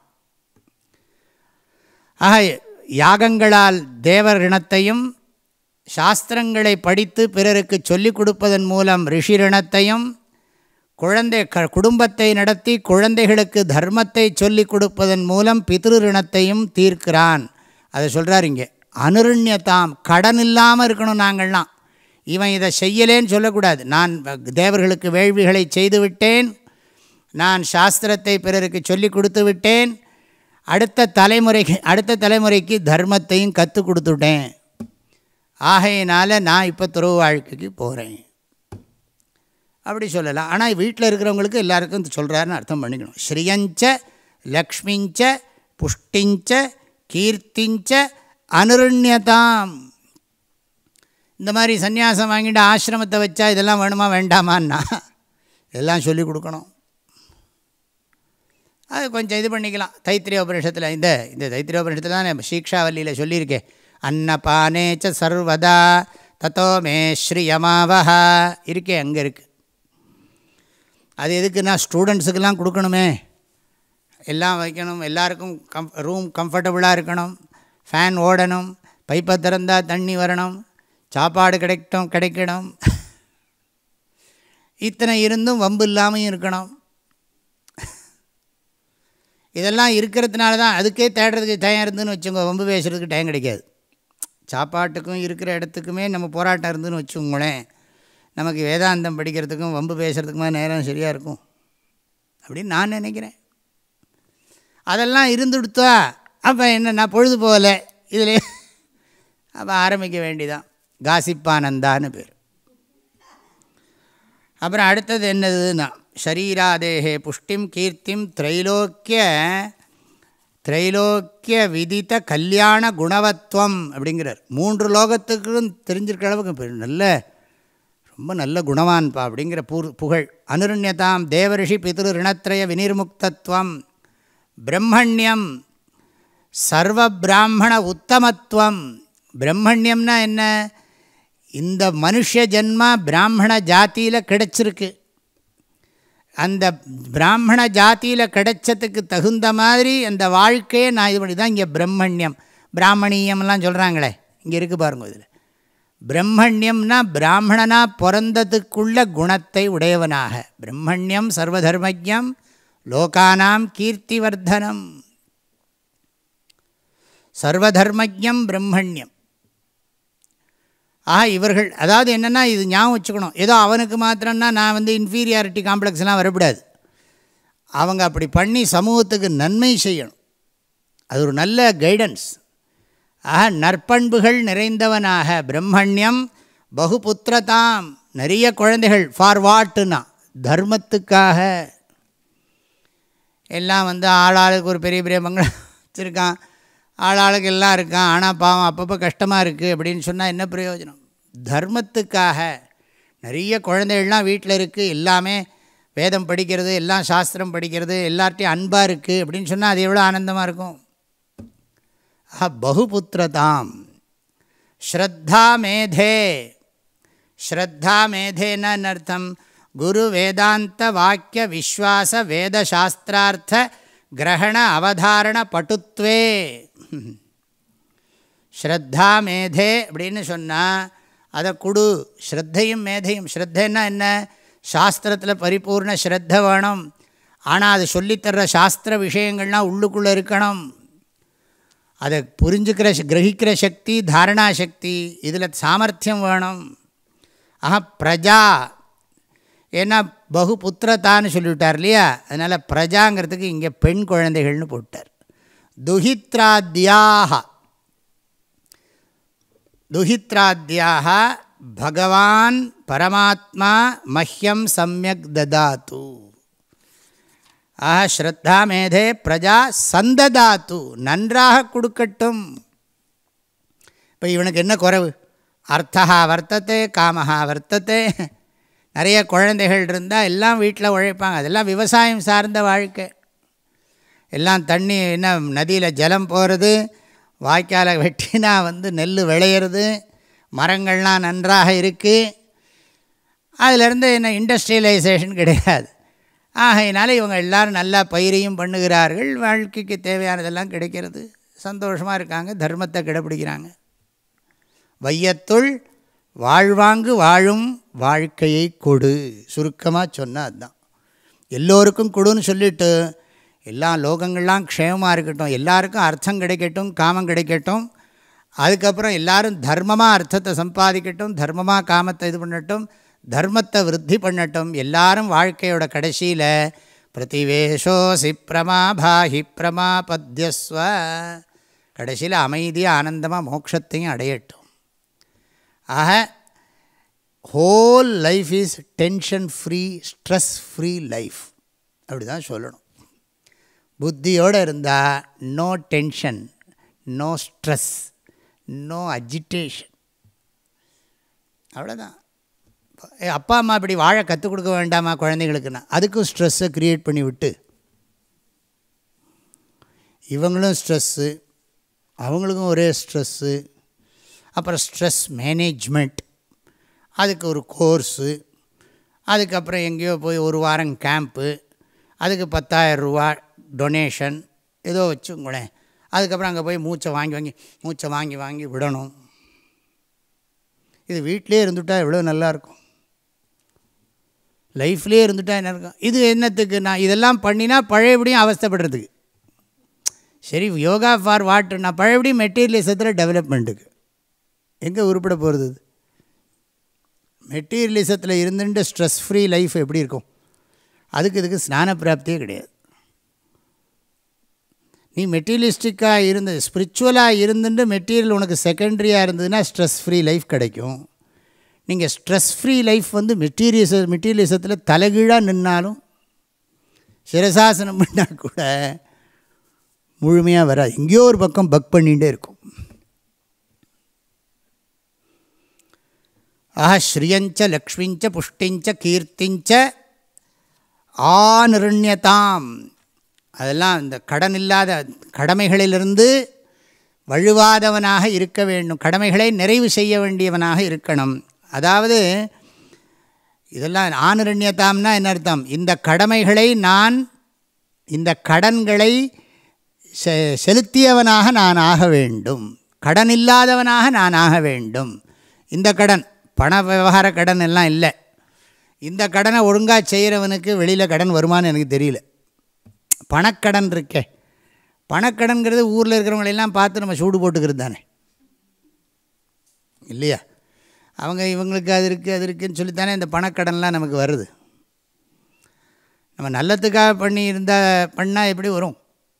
ஆக யாகங்களால் தேவர் ரிணத்தையும் சாஸ்திரங்களை படித்து பிறருக்கு சொல்லிக் கொடுப்பதன் மூலம் ரிஷி ரிணத்தையும், குழந்தை க குடும்பத்தை நடத்தி குழந்தைகளுக்கு தர்மத்தை சொல்லிக் கொடுப்பதன் மூலம் பித்ரு ரிணத்தையும் தீர்க்கிறான். அதை சொல்கிறார் இங்கே. அனுருண்யதாம், கடன் இல்லாமல் இருக்கணும். நாங்கள்லாம் இவன் இதை செய்யலேன்னு சொல்லக்கூடாது. நான் தேவர்களுக்கு வேள்விகளை செய்து விட்டேன், நான் சாஸ்திரத்தை பிறருக்கு சொல்லிக் கொடுத்து விட்டேன், அடுத்த தலைமுறைக்கு அடுத்த தலைமுறைக்கு தர்மத்தையும் கற்றுக் கொடுத்துட்டேன், ஆகையினால் நான் இப்போ துறவு வாழ்க்கைக்கு போகிறேன் அப்படி சொல்லலாம். ஆனால் வீட்டில் இருக்கிறவங்களுக்கு எல்லாருக்கும் சொல்கிறாருன்னு அர்த்தம் பண்ணிக்கணும். ஸ்ரீயஞ்ச லக்ஷ்மிஞ்ச புஷ்டிஞ்ச கீர்த்திஞ்ச அனுருண்யதாம். இந்த மாதிரி சந்நியாசம் வாங்கிட்டு ஆசிரமத்தை வச்சா இதெல்லாம் வேணுமா வேண்டாமான்னா இதெல்லாம் சொல்லிக் கொடுக்கணும். அது கொஞ்சம் இது பண்ணிக்கலாம். தைத்திரிய உபனிஷத்தில் இந்த இந்த தைத்திரிய உபனிஷத்தில் தான் சீக்ஷாவல்லியில் சொல்லியிருக்கேன். அன்னபானேச்ச சர்வதா தத்தோ மே ஸ்ரீயமாவஹா இருக்கே, அங்கே இருக்குது. அது எதுக்குன்னா ஸ்டூடெண்ட்ஸுக்கெல்லாம் கொடுக்கணுமே, எல்லாம் வைக்கணும், எல்லாருக்கும் கம் ரூம் கம்ஃபர்டபுளாக இருக்கணும், ஃபேன் ஓடணும், பைப்பை திறந்தால் தண்ணி வரணும், சாப்பாடு கிடைக்கட்டும் கிடைக்கணும் இத்தனை இருந்தும் வம்பு இல்லாமையும் இருக்கணும். இதெல்லாம் இருக்கிறதுனால தான் அதுக்கே தேடுறதுக்கு டைம் இருந்துன்னு வச்சுக்கோங்க, வம்பு பேசுகிறதுக்கு டைம் கிடைக்காது. சாப்பாட்டுக்கும் இருக்கிற இடத்துக்குமே நம்ம போராட்டம் இருந்துன்னு வச்சுக்கோங்களேன், நமக்கு வேதாந்தம் படிக்கிறதுக்கும் வம்பு பேசுகிறதுக்குமா நேரம் சரியாக இருக்கும் அப்படின்னு நான் நினைக்கிறேன். அதெல்லாம் இருந்துடுத்தா அப்போ என்ன, நான் பொழுது போகலை இதில் அப்போ ஆரம்பிக்க வேண்டிதான். காசிப்பானந்தான்னு பேர். அப்புறம் அடுத்தது என்னதுன்னா ஷரீராதேஹே புஷ்டிம் கீர்த்திம் திரைலோக்கிய திரைலோக்கிய விதித்த கல்யாண குணவத்வம் அப்படிங்கிறார். மூன்று லோகத்துக்கும் தெரிஞ்சிருக்க அளவுக்கு நல்ல ரொம்ப நல்ல குணவான்பா அப்படிங்கிற பூ புகழ். அனுருண்யதாம் தேவரிஷி பித்ரு ரிணத்ரய வினிர்முக்தத்வம் பிரம்மண்யம் சர்வ பிராமண உத்தமத்துவம். பிரம்மண்யம்னா என்ன, இந்த மனுஷ ஜன்மா பிராமண ஜாத்தியில் கிடைச்சிருக்கு, அந்த பிராமண ஜாத்தியில் கிடைச்சதுக்கு தகுந்த மாதிரி அந்த வாழ்க்கையை நான் இது பண்ணி தான் இங்கே பிரம்மண்யம் பிராமணியம்லாம் சொல்கிறாங்களே, இங்கே இருக்குது பாருங்க. இதில் பிரம்மண்யம்னா பிராமணனாக பிறந்ததுக்குள்ள குணத்தை உடையவனாக. பிரம்மண்யம் சர்வதர்மஜம் லோகானாம் கீர்த்திவர்தனம். சர்வதர்மஜம் பிரம்மண்யம். ஆக இவர்கள் அதாவது என்னென்னா இது ஞாபகம் வச்சுக்கணும், ஏதோ அவனுக்கு மாத்திரம்னா நான் வந்து இன்ஃபீரியாரிட்டி காம்ப்ளெக்ஸ்லாம் வரக்கூடாது. அவங்க அப்படி பண்ணி சமூகத்துக்கு நன்மை செய்யணும், அது ஒரு நல்ல கைடன்ஸ். ஆக நற்பண்புகள் நிறைந்தவனாக பிரம்மண்யம் பகுபுத்திரதாம், நிறைய குழந்தைகள். ஃபார் வாட்டுன்னா தர்மத்துக்காக. எல்லாம் வந்து ஆளாளுக்கு ஒரு பெரிய பெரிய பங்களா வச்சுருக்கான், ஆளாளுக்கு எல்லாம் இருக்கான், ஆனால் பாவம் அப்பப்போ கஷ்டமாக இருக்குது அப்படின்னு சொன்னால் என்ன பிரயோஜனம்? தர்மத்துக்காக நிறைய குழந்தைகள்லாம் வீட்டில் இருக்குது, எல்லாமே வேதம் படிக்கிறது, எல்லாம் சாஸ்திரம் படிக்கிறது, எல்லார்ட்டையும் அன்பாக இருக்குது அப்படின்னு சொன்னால் அது எவ்வளோ ஆனந்தமாக இருக்கும். பகுபுத்திரதாம். ஸ்ரத்தா மேதே. ஸ்ரத்தா மேதேன்னு அர்த்தம் குரு வேதாந்த வாக்கிய விஸ்வாச வேத சாஸ்திரார்த்த கிரகண அவதாரண பட்டுத்வே. ஸ்ரத்தா மேதே அப்படின்னு சொன்னால் அதை கொடு. ஸ்ரத்தையும் மேதையும். ஸ்ரத்தைன்னா என்ன? சாஸ்திரத்தில் பரிபூர்ண ஸ்ரத்த வேணும். ஆனால் அது சொல்லித்தர்ற சாஸ்திர விஷயங்கள்லாம் உள்ளுக்குள்ளே இருக்கணும். அதை புரிஞ்சுக்கிற கிரகிக்கிற சக்தி, தாரணா சக்தி, இதில் சாமர்த்தியம் வேணும். ஆஹா பிரஜா, ஏன்னா பகு புத்திரத்தான்னு சொல்லிவிட்டார் இல்லையா, அதனால் பிரஜாங்கிறதுக்கு இங்கே பெண் குழந்தைகள்னு போட்டார். துஹித்ராத்யாக துஹித்ராத்யாக பகவான் பரமாத்மா மஹ்யம் சம்யக் ததாத்து. ஆஹா ஸ்ரத்தா மேதே பிரஜா சந்ததாத்து, நன்றாக கொடுக்கட்டும். இப்போ இவனுக்கு என்ன குறைவு? அர்த்தா வர்த்தத்தை, காமஹா வர்த்தத்தை. நிறைய குழந்தைகள் இருந்தால் எல்லாம் வீட்டில் உழைப்பாங்க. அதெல்லாம் விவசாயம் சார்ந்த வாழ்க்கை. எல்லாம் தண்ணி என்ன நதியில் ஜலம் போகிறது, வாய்க்காலை வெட்டினா வந்து நெல் விளையிறது, மரங்கள்லாம் நன்றாக இருக்குது. அதிலேருந்து என்ன இண்டஸ்ட்ரியலைசேஷன் கிடையாது. ஆகையினால இவங்க எல்லோரும் நல்லா பயிரையும் பண்ணுகிறார்கள், வாழ்க்கைக்கு தேவையானதெல்லாம் கிடைக்கிறது, சந்தோஷமாக இருக்காங்க, தர்மத்தை கடைப்பிடிக்கிறாங்க. வையத்துள் வாழ்வாங்கு வாழும் வாழ்க்கையை கொடு. சுருக்கமாக சொன்னால் அதுதான். எல்லோருக்கும் கொடுன்னு சொல்லிவிட்டு எல்லா லோகங்கள்லாம் க்ஷேமமாக இருக்கட்டும், எல்லாருக்கும் அர்த்தம் கிடைக்கட்டும், காமம் கிடைக்கட்டும், அதுக்கப்புறம் எல்லோரும் தர்மமாக அர்த்தத்தை சம்பாதிக்கட்டும், தர்மமாக காமத்தை இது பண்ணட்டும், தர்மத்தை விருத்தி பண்ணட்டும். எல்லாரும் வாழ்க்கையோட கடைசியில் பிரதிவேஷோசி பிரமாபாஹி பிரமாபத்யஸ்வ, கடைசியில் அமைதியாக ஆனந்தமாக மோட்சத்தையும் அடையட்டும். ஆக whole life is tension free, stress free life, அப்படி தான் சொல்லணும். புத்தியோடு இருந்தால் no tension, no stress, no agitation, அவ்வளோதான். அப்பா அம்மா இப்படி வாழ கற்றுக் கொடுக்க வேண்டாமா குழந்தைங்களுக்குன்னா? அதுக்கும் ஸ்ட்ரெஸ்ஸை க்ரியேட் பண்ணி விட்டு இவங்களும் ஸ்ட்ரெஸ்ஸு, அவங்களுக்கும் ஒரே ஸ்ட்ரெஸ்ஸு. அப்புறம் ஸ்ட்ரெஸ் மேனேஜ்மெண்ட், அதுக்கு ஒரு கோர்ஸு, அதுக்கப்புறம் எங்கேயோ போய் ஒரு வாரம் கேம்ப்பு, அதுக்கு பத்தாயிரம் ரூபா டொனேஷன் ஏதோ வச்சுங்களேன். அதுக்கப்புறம் அங்கே போய் மூச்சை வாங்கி வாங்கி மூச்சை வாங்கி வாங்கி விடணும். இது வீட்டிலே இருந்துட்டால் எவ்வளோ நல்லாயிருக்கும், லைஃப்லேயே இருந்துட்டால் என்ன இருக்கும். இது என்னத்துக்கு? நான் இதெல்லாம் பண்ணினா பழையபடியும் அவஸ்தைப்படுறதுக்கு. சரி, யோகா ஃபார் வாட்? நான் பழையபடியும் மெட்டீரியலிசத்தில் டெவலப்மெண்ட்டுக்கு எங்கே உருப்பட போகிறது? மெட்டீரியலிசத்தில் இருந்துட்டு ஸ்ட்ரெஸ் ஃப்ரீ லைஃப் எப்படி இருக்கும்? அதுக்கு இதுக்கு ஸ்நான பிராப்தியே கிடையாது. நீ மெட்டீரியலிஸ்டிக்காக இருந்து ஸ்பிரிச்சுவலாக இருந்துட்டு மெட்டீரியல் உனக்கு செகண்டரியாக இருந்ததுன்னா ஸ்ட்ரெஸ் ஃப்ரீ லைஃப் கிடைக்கும். நீங்கள் ஸ்ட்ரெஸ் ஃப்ரீ லைஃப் வந்து மெட்டீரியலிச மெட்டீரியலிசத்தில் தலைகீழாக நின்னாலும் சிரசாசனம் பண்ணால் கூட முழுமையாக வராது, எங்கேயோ ஒரு பக்கம் பக் பண்ணிகிட்டே இருக்கும். ஆஹா ஸ்ரீயஞ்ச லக்ஷ்மிஞ்ச புஷ்டிஞ்ச கீர்த்திஞ்ச ஆநிருண்யதாம், அதெல்லாம் இந்த கடன் இல்லாத கடமைகளிலிருந்து வழுவாதவனாக இருக்க வேண்டும், கடமைகளை நிறைவு செய்ய வேண்டியவனாக இருக்கணும். அதாவது இதெல்லாம் ஆநிருண்யதாம்னா என்ன அர்த்தம்? இந்த கடமைகளை நான், இந்த கடன்களை செலுத்தியவனாக நான் ஆக வேண்டும், கடன் இல்லாதவனாக நான் ஆக வேண்டும். இந்த கடன் பண விவகார கடன் எல்லாம் இல்லை. இந்த கடனை ஒழுங்காக செய்கிறவனுக்கு வெளியில் கடன் வருமானு எனக்கு தெரியல. பணக்கடன் இருக்கே, பணக்கடன்கிறது ஊரில் இருக்கிறவங்களெல்லாம் பார்த்து நம்ம சூடு போட்டுக்கிறது தானே இல்லையா? அவங்க இவங்களுக்கு அது இருக்குது அது இருக்குதுன்னு சொல்லித்தானே இந்த பணக்கடன்லாம் நமக்கு வருது. நம்ம நல்லத்துக்காக பண்ணி இருந்தால் பண்ணால் எப்படி வரும்?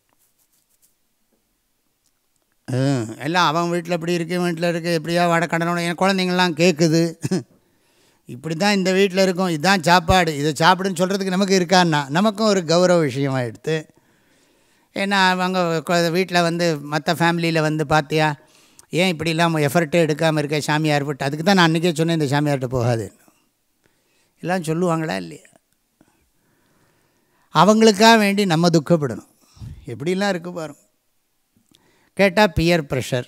எல்லாம் அவன் வீட்டில் இப்படி இருக்குது, வீட்டில் இருக்குது, எப்படியா வாட கடனோட என் குழந்தைங்கள்லாம் கேட்குது, இப்படி தான் இந்த வீட்டில் இருக்கும், இதுதான் சாப்பாடு, இதை சாப்பிடுன்னு சொல்கிறதுக்கு நமக்கு இருக்கான்னா நமக்கும் ஒரு கௌரவ விஷயமாக எடுத்து. ஏன்னா அவங்க வீட்டில் வந்து மற்ற ஃபேமிலியில் வந்து பார்த்தியா ஏன் இப்படிலாம் எஃபர்ட்டே எடுக்காமல் இருக்க சாமியார் விட்டு, அதுக்கு தான் நான் அன்றைக்கே சொன்னேன் இந்த சாமியார்கிட்ட போகாதுன்னு. எல்லாம் சொல்லுவாங்களா இல்லையா? அவங்களுக்காக வேண்டி நம்ம துக்கப்படணும். எப்படிலாம் இருக்குது பாருங்க. கேட்டால் பியர் ப்ரெஷர்,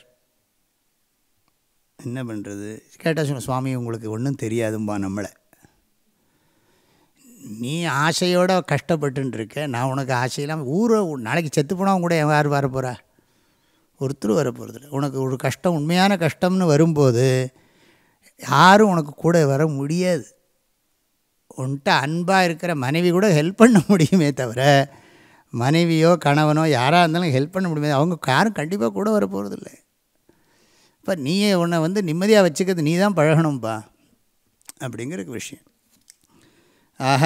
என்ன பண்ணுறது? கேட்டால் சொன்ன சுவாமி உங்களுக்கு ஒன்றும் தெரியாதும்பா நம்மளை. நீ ஆசையோடு கஷ்டப்பட்டுருக்க, நான் உனக்கு ஆசையெல்லாம் ஊரை நாளைக்கு செத்து போனால் கூட யார் வர போகிறா? ஒருத்தர் வர போகிறதில்ல. உனக்கு ஒரு கஷ்டம் உண்மையான கஷ்டம்னு வரும்போது யாரும் உனக்கு கூட வர முடியாது. உன்கிட்ட அன்பாக இருக்கிற மனைவி கூட ஹெல்ப் பண்ண முடியுமே தவிர, மனைவியோ கணவனோ யாராக இருந்தாலும் ஹெல்ப் பண்ண முடியுமே, அவங்க யாரும் கண்டிப்பாக கூட வர போகிறதில்ல. இப்போ நீயே உன்னை வந்து நிம்மதியாக வச்சுக்கிறது நீ தான் பழகணும்பா அப்படிங்கிற விஷயம். ஆக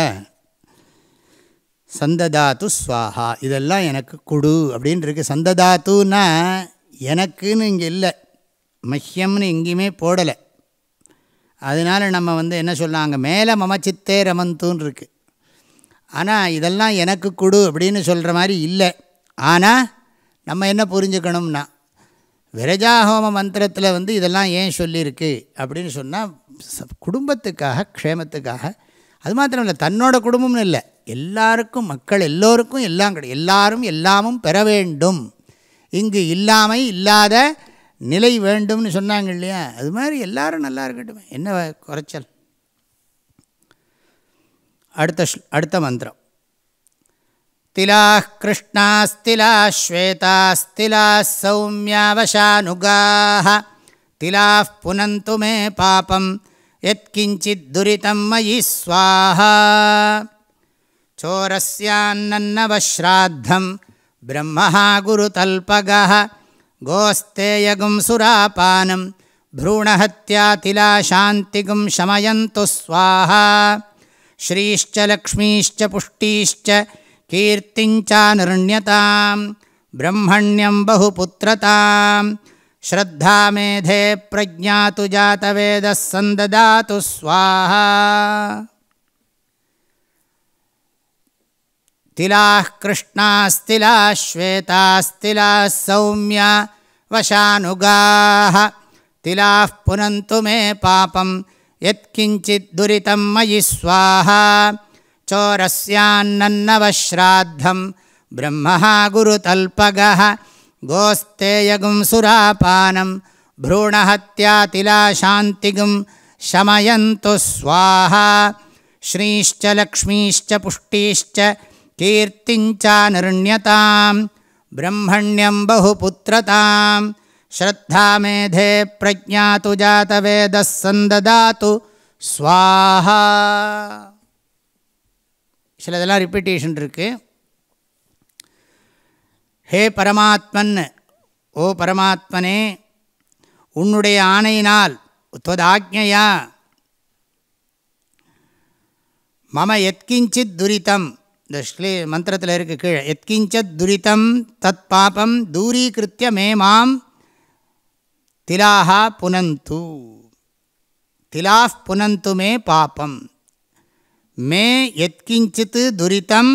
சந்ததாத்து ஸ்வாஹா, இதெல்லாம் எனக்கு கொடு அப்படின்னு இருக்குது. சந்ததாத்துன்னா எனக்குன்னு இங்கே இல்லை, மஹ்யம்னு எங்கேயுமே போடலை. அதனால் நம்ம வந்து என்ன சொல்லலாம், அங்கே மேலே மமச்சித்தே ரமந்துன்னு இருக்குது. ஆனால் இதெல்லாம் எனக்கு கொடு அப்படின்னு சொல்கிற மாதிரி இல்லை. ஆனால் நம்ம என்ன புரிஞ்சுக்கணும்னா, விரஜாஹோம மந்திரத்தில் வந்து இதெல்லாம் ஏன் சொல்லியிருக்கு அப்படின்னு சொன்னால், குடும்பத்துக்காக, க்ஷேமத்துக்காக. அது மாத்திரம் இல்லை, தன்னோட குடும்பம்னு இல்லை, எல்லாருக்கும், மக்கள் எல்லோருக்கும் எல்லாம் கிடையாது. எல்லாரும் எல்லாமும் பெற வேண்டும், இங்கு இல்லாமை இல்லாத நிலை வேண்டும்னு சொன்னாங்க இல்லையா? அது மாதிரி எல்லாரும் நல்லா இருக்கட்டும், என்ன குறைச்சல். அடுத்த அடுத்த மந்திரம். திலாஹ் கிருஷ்ணாஸ்திலாஹ் ஸ்வேதாஸ்திலாஹ் சௌமியாவசானுகாஹ திலாஹ் புனந்து மே பாபம் யத்கிஞ்சித் துரிதம் மயி ஸ்வாஹா சோரஸ்யான்னவஸ்ராத்தம் பிரம்மஹா குருதல்பகஹ கோஸ்தேயகும் சுராபானம் ப்ரூணஹத்யா திலாசாந்திகும் சமயந்து ஸ்வாஹா ஸ்ரீஷ்ச லக்ஷ்மீஷ்ச புஷ்டீஷ்ச கீர்த்திஞ்சா நிர்ண்யதாம் பிரம்மண்யம் பகுபுத்ரதாம் ஸ்ரத்தா மேதே பிரஜ்ஞாது ஜாதவேதஸ் சந்ததாது ஸ்வாஹா. திலாஹ் கிருஷ்ணாஸ்திலாஹ் ஸ்வேதாஸ்திலாஹ் சௌமியா வசானுகாஹ திலாஹ் புனந்து மே பாபம் யத்கிஞ்சித் துரிதம் மயி ஸ்வாஹா சோரஸ்யான்னவஸ்ராத்தம் பிரம்மஹா குருதல்பகஹ கோஸ்தேயகும் சுராபானம் ப்ரூணஹத்யா திலாசாந்திகும் சமயந்து ஸ்வாஹா ஸ்ரீஷ்ச லக்ஷ்மீஷ்ச புஷ்டீஷ்ச கீர்த்திஞ்சா நிர்ண்யதாம் பிரம்மண்யம் பகுபுத்ரதாம் ஸ்ரத்தா மேதே பிரஜ்ஞாது ஜாதவேதஸ் சந்ததாது ஸ்வாஹா. சிலதெல்லாம் ரிப்பீட்டேஷன் இருக்குது. ஹே பரமாத்மன், ஓ பரமாத்மனே, உன்னுடைய ஆணையினால், துவதாக்ஞயா மம யத்கிஞ்சித் துரிதம், இந்த ஸ்லீ மந்திரத்தில் இருக்கு கீழே, யத்கிஞ்சத் துரிதம் தத் பாபம் தூரீகிருத்திய மே மாம் திலாஹா புனந்து, திலாஹ் புனந்து மே பாபம், மே யத்கிஞ்சித் துரிதம்,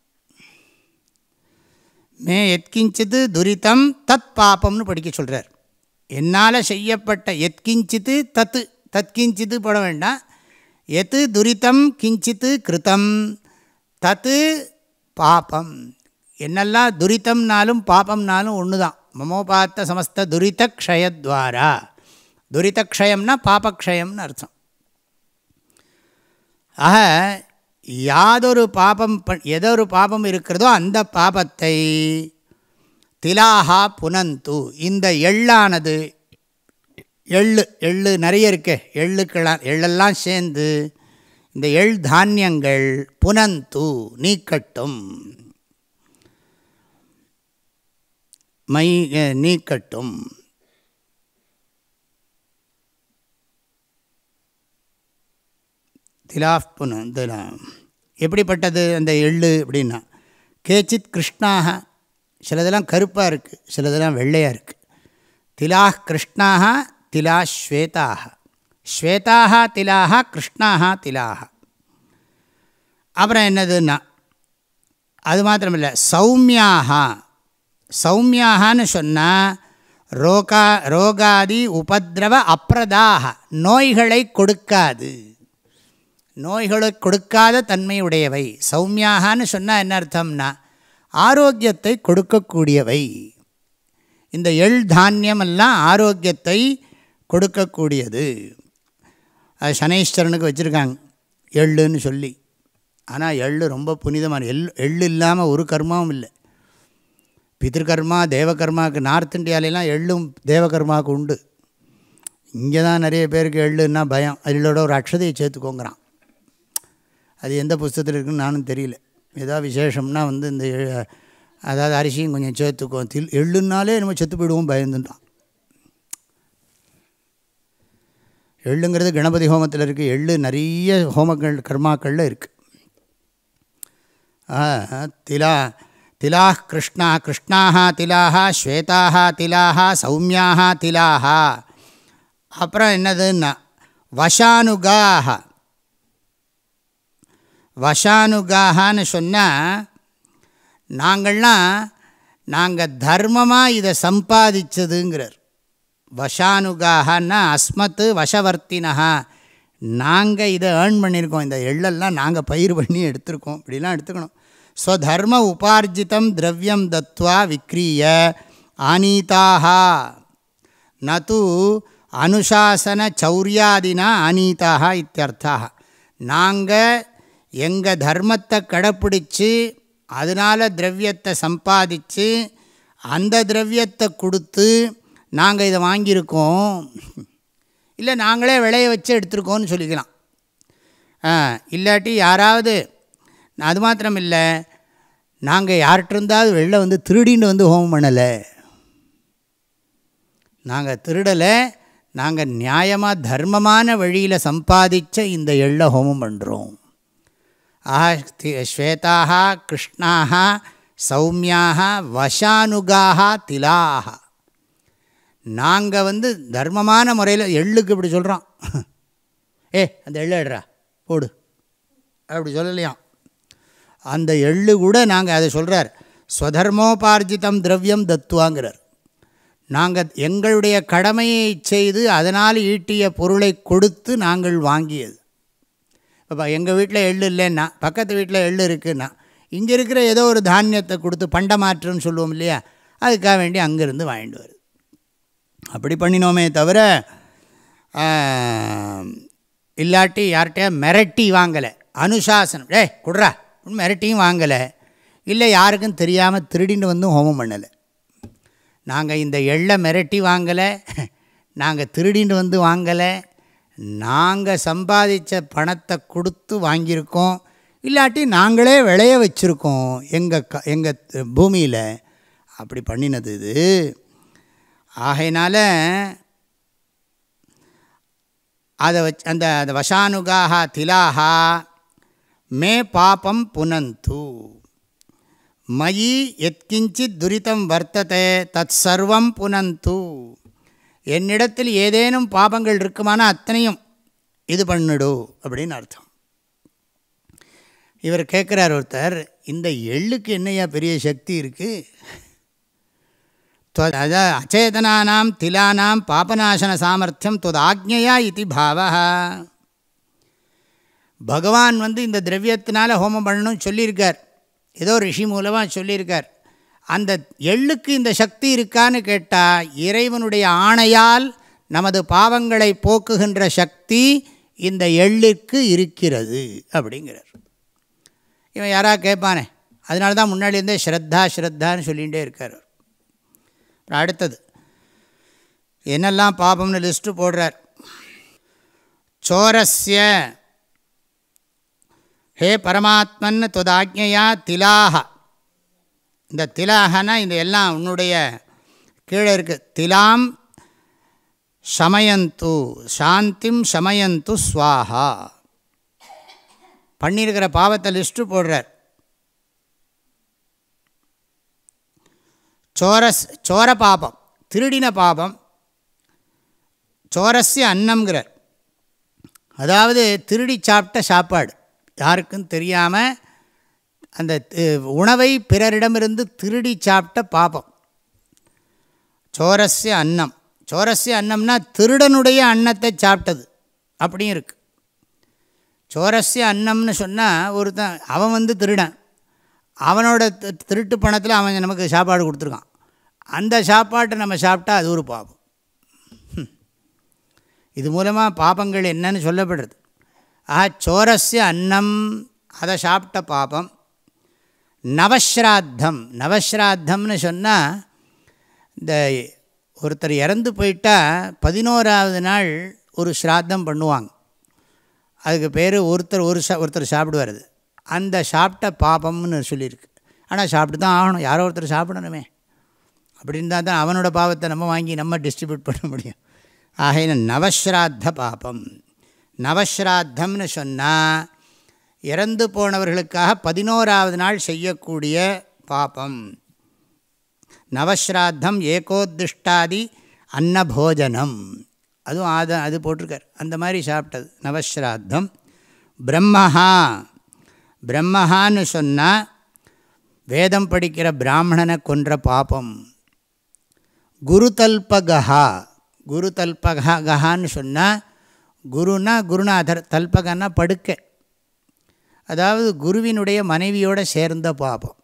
மே யத்கிஞ்சித் துரிதம் தத் பாபம்னு படிக்க சொல்கிறார். என்னால் செய்யப்பட்ட யத்கிஞ்சித்து தத்து, தத்கிஞ்சித்து போட வேண்டாம், எது துரிதம் கிஞ்சித்து கிருத்தம் தத்து பாபம். என்னெல்லாம் துரிதம்னாலும் பாபம்னாலும் ஒன்று தான். மமோபாத்த சமஸ்த துரித க்ஷயத்வாரா, துரித க்ஷயம்னா பாபக்ஷயம்னு அர்த்தம். ஆக யாதொரு பாபம், எதொரு பாபம் இருக்கிறதோ அந்த பாபத்தை திலாஹா புனந்து, இந்த எள்ளானது, எள்ளு எள்ளு நிறைய இருக்கு, எள்ளுக்கெல்லாம் எள்ளெல்லாம் சேர்ந்து இந்த எள் தானியங்கள் புனந்து நீக்கட்டும், மை நீக்கட்டும். திலாஃப் புன எப்படிப்பட்டது அந்த எள்ளு அப்படின்னா, கேச்சித் கிருஷ்ணாக, சிலதெல்லாம் கருப்பாக இருக்குது, சிலதெல்லாம் வெள்ளையாக இருக்குது. திலாஹ் கிருஷ்ணாக திலா ஸ்வேதாக, ஸ்வேதாக திலாக கிருஷ்ணாக திலாக. அப்புறம் என்னதுன்னா, அது மாத்திரமில்லை, சௌமியாக, சௌமியாகனு சொன்னால் ரோகா ரோகாதி உபதிரவ அப்ரதாக, நோய்களை கொடுக்காது, நோய்களை கொடுக்காத தன்மையுடையவை. சௌமியாகனு சொன்னால் என்ன அர்த்தம்னா ஆரோக்கியத்தை கொடுக்கக்கூடியவை. இந்த எள் தானியமெல்லாம் ஆரோக்கியத்தை கொடுக்கக்கூடியது. அது சனீஸ்வரனுக்கு வச்சுருக்காங்க எள்ளுன்னு சொல்லி. ஆனால் எள்ளு ரொம்ப புனிதமான எள் எள்ளு இல்லாமல் ஒரு கர்மாவும் இல்லை. பிதிருக்கர்மா தேவகர்மாவுக்கு நார்த் இந்தியாவிலாம் எள்ளும் தேவகர்மாவுக்கு உண்டு. இங்கே தான் நிறைய பேருக்கு எள்ளுன்னா பயம். எள்ளோட ஒரு அக்ஷதையை சேர்த்துக்கோங்கிறான். அது எந்த புஸ்தகத்தில் இருக்குதுன்னு நானும் தெரியல. ஏதாவது விசேஷம்னா வந்து இந்த அதாவது அரிசியும் கொஞ்சம் சேர்த்துக்கோ. தில் எள்ளுன்னாலே நம்ம செத்து போயிடுவோம் பயந்துட்டான். எள்ளுங்கிறது கணபதி ஹோமத்தில் இருக்குது. எள்ளு நிறைய ஹோமங்கள் கர்மாக்களில் இருக்குது. திலா திலாஹ் கிருஷ்ணா கிருஷ்ணாஹ திலாஹ ஸ்வேதாஹ திலாஹ சௌமியாஹ திலாஹ. அப்புறம் என்னதுன்னா வசானுகாஹ. வசானுகாஹான்னு சொன்னால் நாங்கள்லாம் நாங்கள் தர்மமாக இதை சம்பாதிச்சதுங்கிறார். வசானுகாஹன்னா அஸ்மத்து வசவர்த்தினஹா. நாங்கள் இதை ஏர்ன் பண்ணியிருக்கோம். இந்த எள்ளெல்லாம் நாங்கள் பயிர் பண்ணி எடுத்துருக்கோம். இப்படிலாம் எடுத்துக்கணும். ஸ்வதர்ம உபார்ஜிதம் திரவியம் தத்வா விக்ரீய ஆனீதாக நது அனுசாசன சௌரியாதினா ஆனீதாக இத்தியர்த்தா. நாங்கள் எங்கள் தர்மத்தை கடைப்பிடிச்சு அதனால் திரவியத்தை சம்பாதிச்சு அந்த திரவியத்தை கொடுத்து நாங்கள் இதை வாங்கியிருக்கோம். இல்லை நாங்களே விளைய வச்சு எடுத்துருக்கோன்னு சொல்லிக்கலாம். இல்லாட்டி யாராவது அது மாத்திரம் இல்லை, நாங்கள் யார்கிட்ட இருந்தாவது வெளில வந்து திருடின்னு வந்து ஹோமம் பண்ணலை. நாங்கள் திருடலை, நாங்கள் நியாயமாக தர்மமான வழியில் சம்பாதிச்ச இந்த எள்ளை ஹோமம் பண்ணுறோம். ஆஹா ஸ்வேதாக கிருஷ்ணாக சௌமியாக வசானுகாக திலாக. நாங்கள் வந்து தர்மமான முறையில் எள்ளுக்கு இப்படி சொல்கிறோம். ஏ அந்த எள்ளு எடுறா போடு அப்படி சொல்லலையாம். அந்த எள்ளு கூட நாங்கள் அதை சொல்கிறார். ஸ்வதர்மோபார்ஜிதம் திரவியம் தத்துவாங்கிறார். நாங்கள் எங்களுடைய கடமையை செய்து அதனால் ஈட்டிய பொருளை கொடுத்து நாங்கள் வாங்கியது. இப்போ எங்கள் வீட்டில் எள்ளு இல்லைன்னா பக்கத்து வீட்டில் எள்ளு இருக்குன்னா இங்கே இருக்கிற ஏதோ ஒரு தானியத்தை கொடுத்து பண்டமாற்றுன்னு சொல்லுவோம் இல்லையா, அதுக்காக வேண்டி அங்கேருந்து வாங்கிட்டு வருது. அப்படி பண்ணினோமே தவிர இல்லாட்டி யார்கிட்டயா மிரட்டி வாங்கலை. அனுசாசனம் டே குட்ரா மிரட்டியும் வாங்கலை. இல்லை யாருக்கும் தெரியாமல் திருடின்னு வந்து ஹோமம் பண்ணலை. நாங்கள் இந்த எள்ளை மிரட்டி வாங்கலை, நாங்கள் திருடின்னு வந்து வாங்கலை. நாங்கள் சம்பாதித்த பணத்தை கொடுத்து வாங்கியிருக்கோம். இல்லாட்டி நாங்களே விளைய வச்சுருக்கோம் எங்கள் க எங்கள் பூமியில். அப்படி பண்ணினது இது. ஆகையினால அதை வச் அந்த அந்த வசானுகாக திலாகா மே பாபம் புனந்து மயி எத்கிஞ்சித் துரிதம் வர்த்ததே தத் சர்வம் புனந்து. என்னிடத்தில் ஏதேனும் பாபங்கள் இருக்குமானா அத்தனையும் இது பண்ணிடு அப்படின்னு அர்த்தம். இவர் கேட்குறார் ஒருத்தர், இந்த எள்ளுக்கு என்னையா பெரிய சக்தி இருக்குது? அதான் அச்சேதனானாம் திலானாம் பாபநாசன சாமர்த்தியம் தொது ஆக்ஞையா இது பாவா. பகவான் வந்து இந்த திரவியத்தினால் ஹோமம் பண்ணணும்னு சொல்லியிருக்கார். ஏதோ ரிஷி மூலமாக சொல்லியிருக்கார். அந்த எள்ளுக்கு இந்த சக்தி இருக்கான்னு கேட்டால் இறைவனுடைய ஆணையால் நமது பாவங்களை போக்குகின்ற சக்தி இந்த எள்ளுக்கு இருக்கிறது அப்படிங்கிறார். இவன் யாராக கேட்பானே, அதனால தான் முன்னாடி இருந்தே ஸ்ரத்தா ஸ்ரத்தான்னு சொல்லிகிட்டே இருக்கார். அப்புறம் அடுத்தது என்னெல்லாம் பாபம்னு லிஸ்ட்டு போடுறார். சோரஸ்ய ஹே பரமாத்மன் தொதாக்ஞையா திலாக. இந்த திலாகனா இந்த எல்லாம் உன்னுடைய கீழே இருக்குது. திலாம் சமயந்து சாந்திம் சமயந்து ஸ்வாஹா. பண்ணியிருக்கிற பாவத்தை லிஸ்ட்டு போடுறார். சோரஸ் சோர பாபம், திருடின பாபம். சோரஸ்ய அன்னம்ங்கிறார். அதாவது திருடி சாப்பிட்ட சாப்பாடு, யாருக்கும் தெரியாமல் அந்த உணவை பிறரிடமிருந்து திருடி சாப்பிட்ட பாபம். சோரஸ்ய அன்னம். சோரஸ்ய அன்னம்னா திருடனுடைய அன்னத்தை சாப்பிட்டது அப்படியும் இருக்குது. சோரஸ்ய அன்னம்னு சொன்னால் ஒருத்தன் அவன் வந்து திருடன், அவனோட திருட்டு பணத்தில் அவன் நமக்கு சாப்பாடு கொடுத்துருக்கான். அந்த சாப்பாட்டை நம்ம சாப்பிட்டா அது ஒரு பாபம். இது மூலமாக பாபங்கள் என்னன்னு சொல்லப்படுறது. ஆஹா சோரஸ்ய அன்னம் அதை சாப்பிட்ட பாபம். நவஸ்ராத்தம், நவஸ்ராத்தம்னு சொன்னால் இந்த ஒருத்தர் இறந்து போயிட்டால் பதினோராவது நாள் ஒரு ஸ்ராத்தம் பண்ணுவாங்க. அதுக்கு பேர் ஒருத்தர் ஒரு சா ஒருத்தர் சாப்பிடுவார். அது அந்த சாப்பிட்ட பாபம்னு சொல்லியிருக்கு. ஆனால் சாப்பிட்டு தான் ஆகணும், யாரோ ஒருத்தர் சாப்பிடணுமே. அப்படி இருந்தால் தான் அவனோட பாவத்தை நம்ம வாங்கி நம்ம டிஸ்ட்ரிபியூட் பண்ண முடியும். ஆகையின நவஸ்ராத்த பாபம். நவஸ்ராத்தம்னு சொன்னால் இறந்து போனவர்களுக்காக பதினோராவது நாள் செய்யக்கூடிய பாபம். நவஸ்ராத்தம் ஏகோத்திஷ்டாதி அன்னபோஜனம், அதுவும் ஆத அது போட்டிருக்கார். அந்த மாதிரி சாப்பிட்டது நவஸ்ராத்தம். பிரம்மஹா, பிரம்மஹான்னு சொன்னால் வேதம் படிக்கிற பிராமணனை கொன்ற பாபம். குருதல்பகா, குருதல்பகான்னு சொன்னால் குருனா குருநாதர், தல்பகன்னா படுக்கை, அதாவது குருவினுடைய மனைவியோடு சேர்ந்த பாபம்.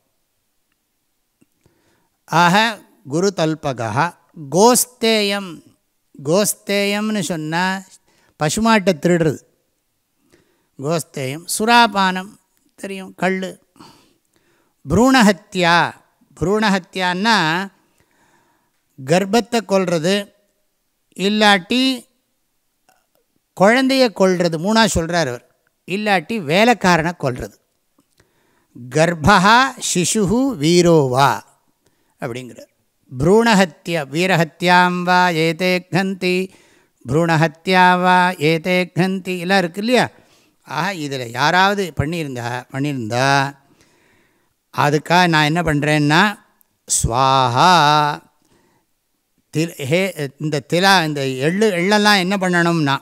ஆக குரு தல்பகா. கோஸ்தேயம், கோஸ்தேயம்னு சொன்னால் பசுமாட்டை திருடுறது கோஸ்தேயம். சுராபானம் தெரியும், கல். ப்ரூணஹத்யா, ப்ரூணஹத்யான்னா கர்ப்பத்தை கொல்றது, இல்லாட்டி குழந்தைய கொல்றது, மூணா சொல்கிறார் அவர். இல்லாட்டி வேலைக்காரனை கொல்றது. கர்ப்பா சிசு வீரோவா அப்படிங்கிறார். ப்ரூணஹத்யா, வீரஹத்யாம் வா ஏதே கந்தி, ப்ரூணஹத்யா வா ஏதே கந்தி எல்லாம் இருக்குது இல்லையா. ஆக இதில் யாராவது பண்ணியிருந்தா பண்ணியிருந்தா அதுக்காக நான் என்ன பண்ணுறேன்னா ஸ்வாஹா தில் ஹே இந்த திலா இந்த எள்ளு எள்ளெல்லாம் என்ன பண்ணணும்னா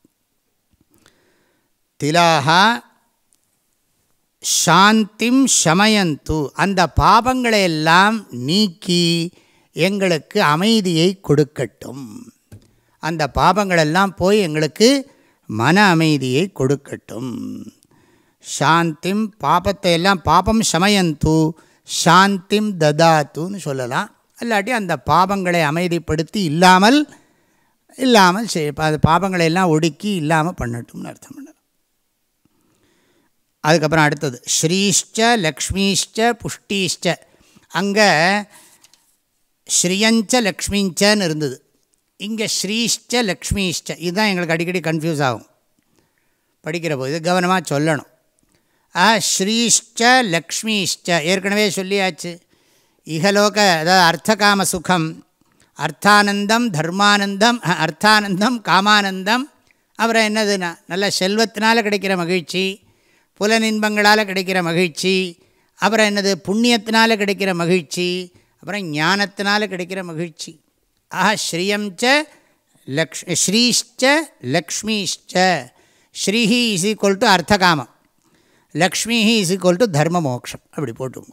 திலாஹா சாந்திம் ஷமயந்து, அந்த பாபங்களை எல்லாம் நீக்கி எங்களுக்கு அமைதியை கொடுக்கட்டும். அந்த பாபங்களெல்லாம் போய் எங்களுக்கு மன அமைதியை கொடுக்கட்டும். சாந்திம், பாபத்தை எல்லாம் பாபம் சமயந்து சாந்திம் ததாத்துன்னு சொல்லலாம். இல்லாட்டி அந்த பாபங்களை அமைதிப்படுத்தி இல்லாமல் இல்லாமல் செய் அது பாபங்களை எல்லாம் ஒடுக்கி இல்லாமல் பண்ணட்டும்னு அர்த்தம் பண்ணலாம். அதுக்கப்புறம் அடுத்தது ஸ்ரீஷ்ச லக்ஷ்மீஷ்ச புஷ்டீஷ்ச. அங்கே ஸ்ரீயஞ்ச லக்ஷ்மிஞ்சன்னு இருந்தது, இங்கே ஸ்ரீஷ்ச லக்ஷ்மீஷ்ச. இதுதான் எங்களுக்கு அடிக்கடி கன்ஃபியூஸ் ஆகும் படிக்கிற போது, இது கவனமாக சொல்லணும். ஆ ஸ்ரீஷ்ச லக்ஷ்மீஷ்ச ஏற்கனவே சொல்லியாச்சு. இகலோக அதாவது அர்த்தகாம சுகம், அர்த்தானந்தம் தர்மானந்தம், அர்த்தானந்தம் காமானந்தம். அப்புறம் என்னதுன்னா நல்ல செல்வத்தினால் கிடைக்கிற மகிழ்ச்சி, புலனின்பங்களால் கிடைக்கிற மகிழ்ச்சி, அப்புறம் என்னது புண்ணியத்தினால் கிடைக்கிற மகிழ்ச்சி, அப்புறம் ஞானத்தினால் கிடைக்கிற மகிழ்ச்சி. ஆஹா ஸ்ரீயம்ச லக்ஷ் ஸ்ரீஷ்ச லக்ஷ்மீஷ்ச. ஸ்ரீஹி இஸ் ஈக்குவல் டு அர்த்தகாமம், லக்ஷ்மிஹி இஸ் ஈக்குவல் டு தர்ம மோக்ஷம். அப்படி போட்டுங்க.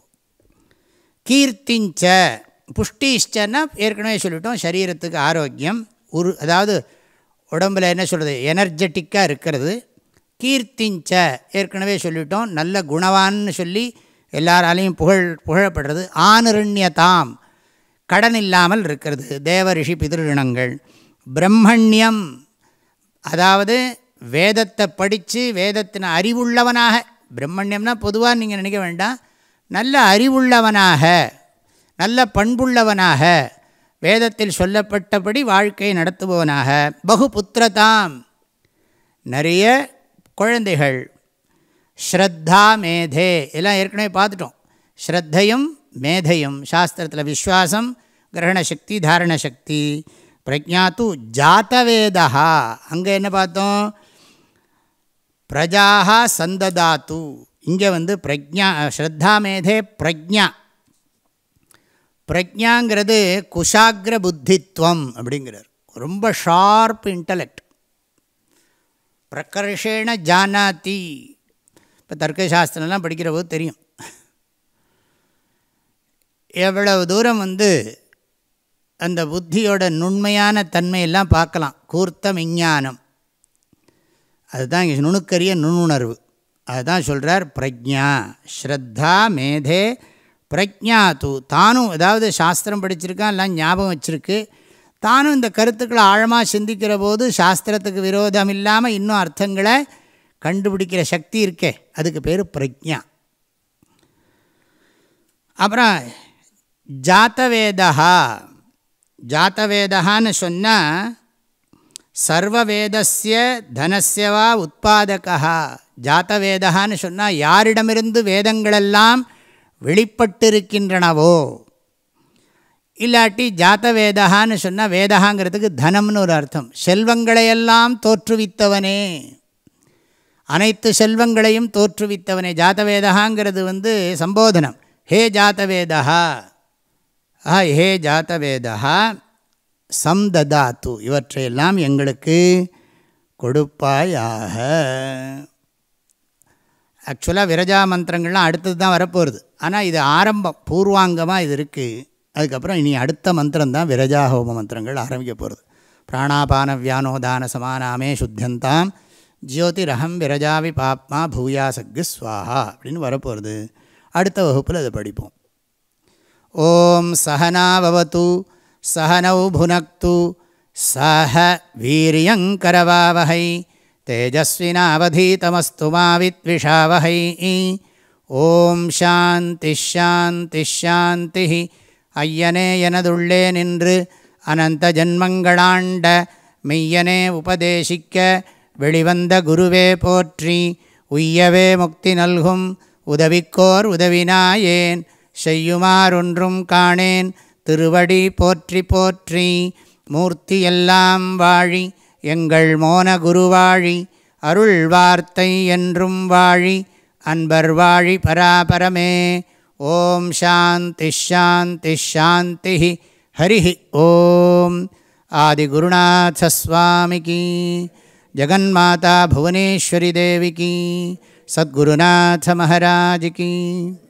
கீர்த்திஞ்ச புஷ்டிஷ்சன்னா ஏற்கனவே சொல்லிட்டோம், சரீரத்துக்கு ஆரோக்கியம், உரு அதாவது உடம்பில் என்ன சொல்கிறது எனர்ஜெட்டிக்காக இருக்கிறது. கீர்த்திஞ்ச ஏற்கனவே சொல்லிட்டோம், நல்ல குணவான்னு சொல்லி எல்லாராலையும் புகழ் புகழப்படுறது. ஆனிருண்யதாம் கடன் இல்லாமல் இருக்கிறது, தேவ ரிஷி பிதிருணங்கள். பிரம்மண்யம் அதாவது வேதத்தை படித்து வேதத்தின் அறிவுள்ளவனாக, பிரம்மண்யம்னா பொதுவாக நீங்கள் நினைக்க வேண்டாம், நல்ல அறிவுள்ளவனாக நல்ல பண்புள்ளவனாக வேதத்தில் சொல்லப்பட்டபடி வாழ்க்கையை நடத்துபவனாக. பகுபுத்திரதாம் நிறைய குழந்தைகள். ஸ்ரத்தா மேதே எல்லாம் ஏற்கனவே பார்த்துட்டோம். ஸ்ரத்தையும் மேதையும் சாஸ்திரத்தில் விஸ்வாசம், கிரகணசக்தி, தாரணசக்தி. பிரஜாத்து ஜாத்தவேதா, அங்கே என்ன பார்த்தோம் பிரஜாஹா சந்ததாத்து. இங்கே வந்து பிரஜா ஸ்ரத்தா மேதே பிரஜா. பிரஜாங்கிறது குஷாகிர புத்தித்வம் அப்படிங்கிறார், ரொம்ப ஷார்ப் இன்டலெக்ட். பிரகர்ஷேண ஜானாதி. இப்போ தர்க்கசாஸ்திரம்லாம் படிக்கிற போது தெரியும் எவ்வளவு தூரம் வந்து அந்த புத்தியோட நுண்மையான தன்மையெல்லாம் பார்க்கலாம். கூர்த்த விஞ்ஞானம், அதுதான் இங்கே நுணுக்கரிய நுண்ணுணர்வு. அதுதான் சொல்கிறார் பிரஜா. ஸ்ரத்தா மேதே பிரஜாத்து. தானும் அதாவது சாஸ்திரம் படிச்சிருக்கான், எல்லாம் ஞாபகம் வச்சுருக்கு, தானும் இந்த கருத்துக்களை ஆழமாக சிந்திக்கிற போது சாஸ்திரத்துக்கு விரோதம் இல்லாமல் இன்னும் அர்த்தங்களை கண்டுபிடிக்கிற சக்தி இருக்கே, அதுக்கு பேர் பிரக்ஞா. அப்புறம் ஜாத்தவேதா. ஜாத்தவேதான்னு சொன்னால் சர்வவேதஸ்ய தனஸ்யவா உத்பாதகா. ஜாத்தவேதான்னு சொன்னால் யாரிடமிருந்து வேதங்களெல்லாம் வெளிப்பட்டிருக்கின்றனவோ. இல்லாட்டி ஜாத்தவேதான்னு சொன்னால் வேதகாங்கிறதுக்கு தனம்னு ஒரு அர்த்தம். செல்வங்களையெல்லாம் தோற்றுவித்தவனே, அனைத்து செல்வங்களையும் தோற்றுவித்தவனே. ஜாத்தவேதாங்கிறது வந்து சம்போதனம். ஹே ஜாத்தவேதா, ஆ ஹே ஜாத்தவேதா சம்ததாத்து, இவற்றையெல்லாம் எங்களுக்கு கொடுப்பாயாக. ஆக்சுவலாக விரஜா மந்திரங்கள்லாம் அடுத்தது தான் வரப்போகிறது. ஆனால் இது ஆரம்பம், பூர்வாங்கமாக இது இருக்குது. அதுக்கப்புறம் இனி அடுத்த மந்திரம்தான் விரஜா ஹோம மந்திரங்கள் ஆரம்பிக்க போகிறது. பிராணாபான வியானோதான சமானாமே சுத்தியந்தாம் ஜோதிரகம் விரஜாவி பாப்மா பூயாசக்கு ஸ்வாஹா அப்படின்னு வரப்போகிறது. அடுத்த வகுப்பில் அதை படிப்போம். ஓம் சஹனாவவது சஹனௌ புனக்து சஹ வீரியங்கரவாவஹை தேஜஸ்வினாவதீதமஸ்து மா வித்விஷாவஹை. ஓம் சாந்தி ஷாந்தி ஷாந்தி. ஐயனே எனதுள்ளே நின்று அனந்த ஜன்மங்களாண்ட மெய்யனே உபதேசிக்க வெளிவந்த குருவே போற்றி. உய்யவே முக்தி நல்கும் உதவிக்கோர் உதவினாயேன் செய்யுமாறொன்றும் காணேன் திருவடி போற்றி போற்றி. மூர்த்தியெல்லாம் வாழி எங்கள் மோன குருவாழி, அருள் வார்த்தை என்றும் வாழி, அன்பர் வாழி பராபரமே. ஓம் சாந்தி ஷாந்தி ஷாந்தி. ஹரி ஓம். ஆதிகுருநாத ஸ்வாமிக்கு, ஜகன்மாதா புவனேஸ்வரி தேவிக்கு, சத்குருநாத மகாராஜ் கி.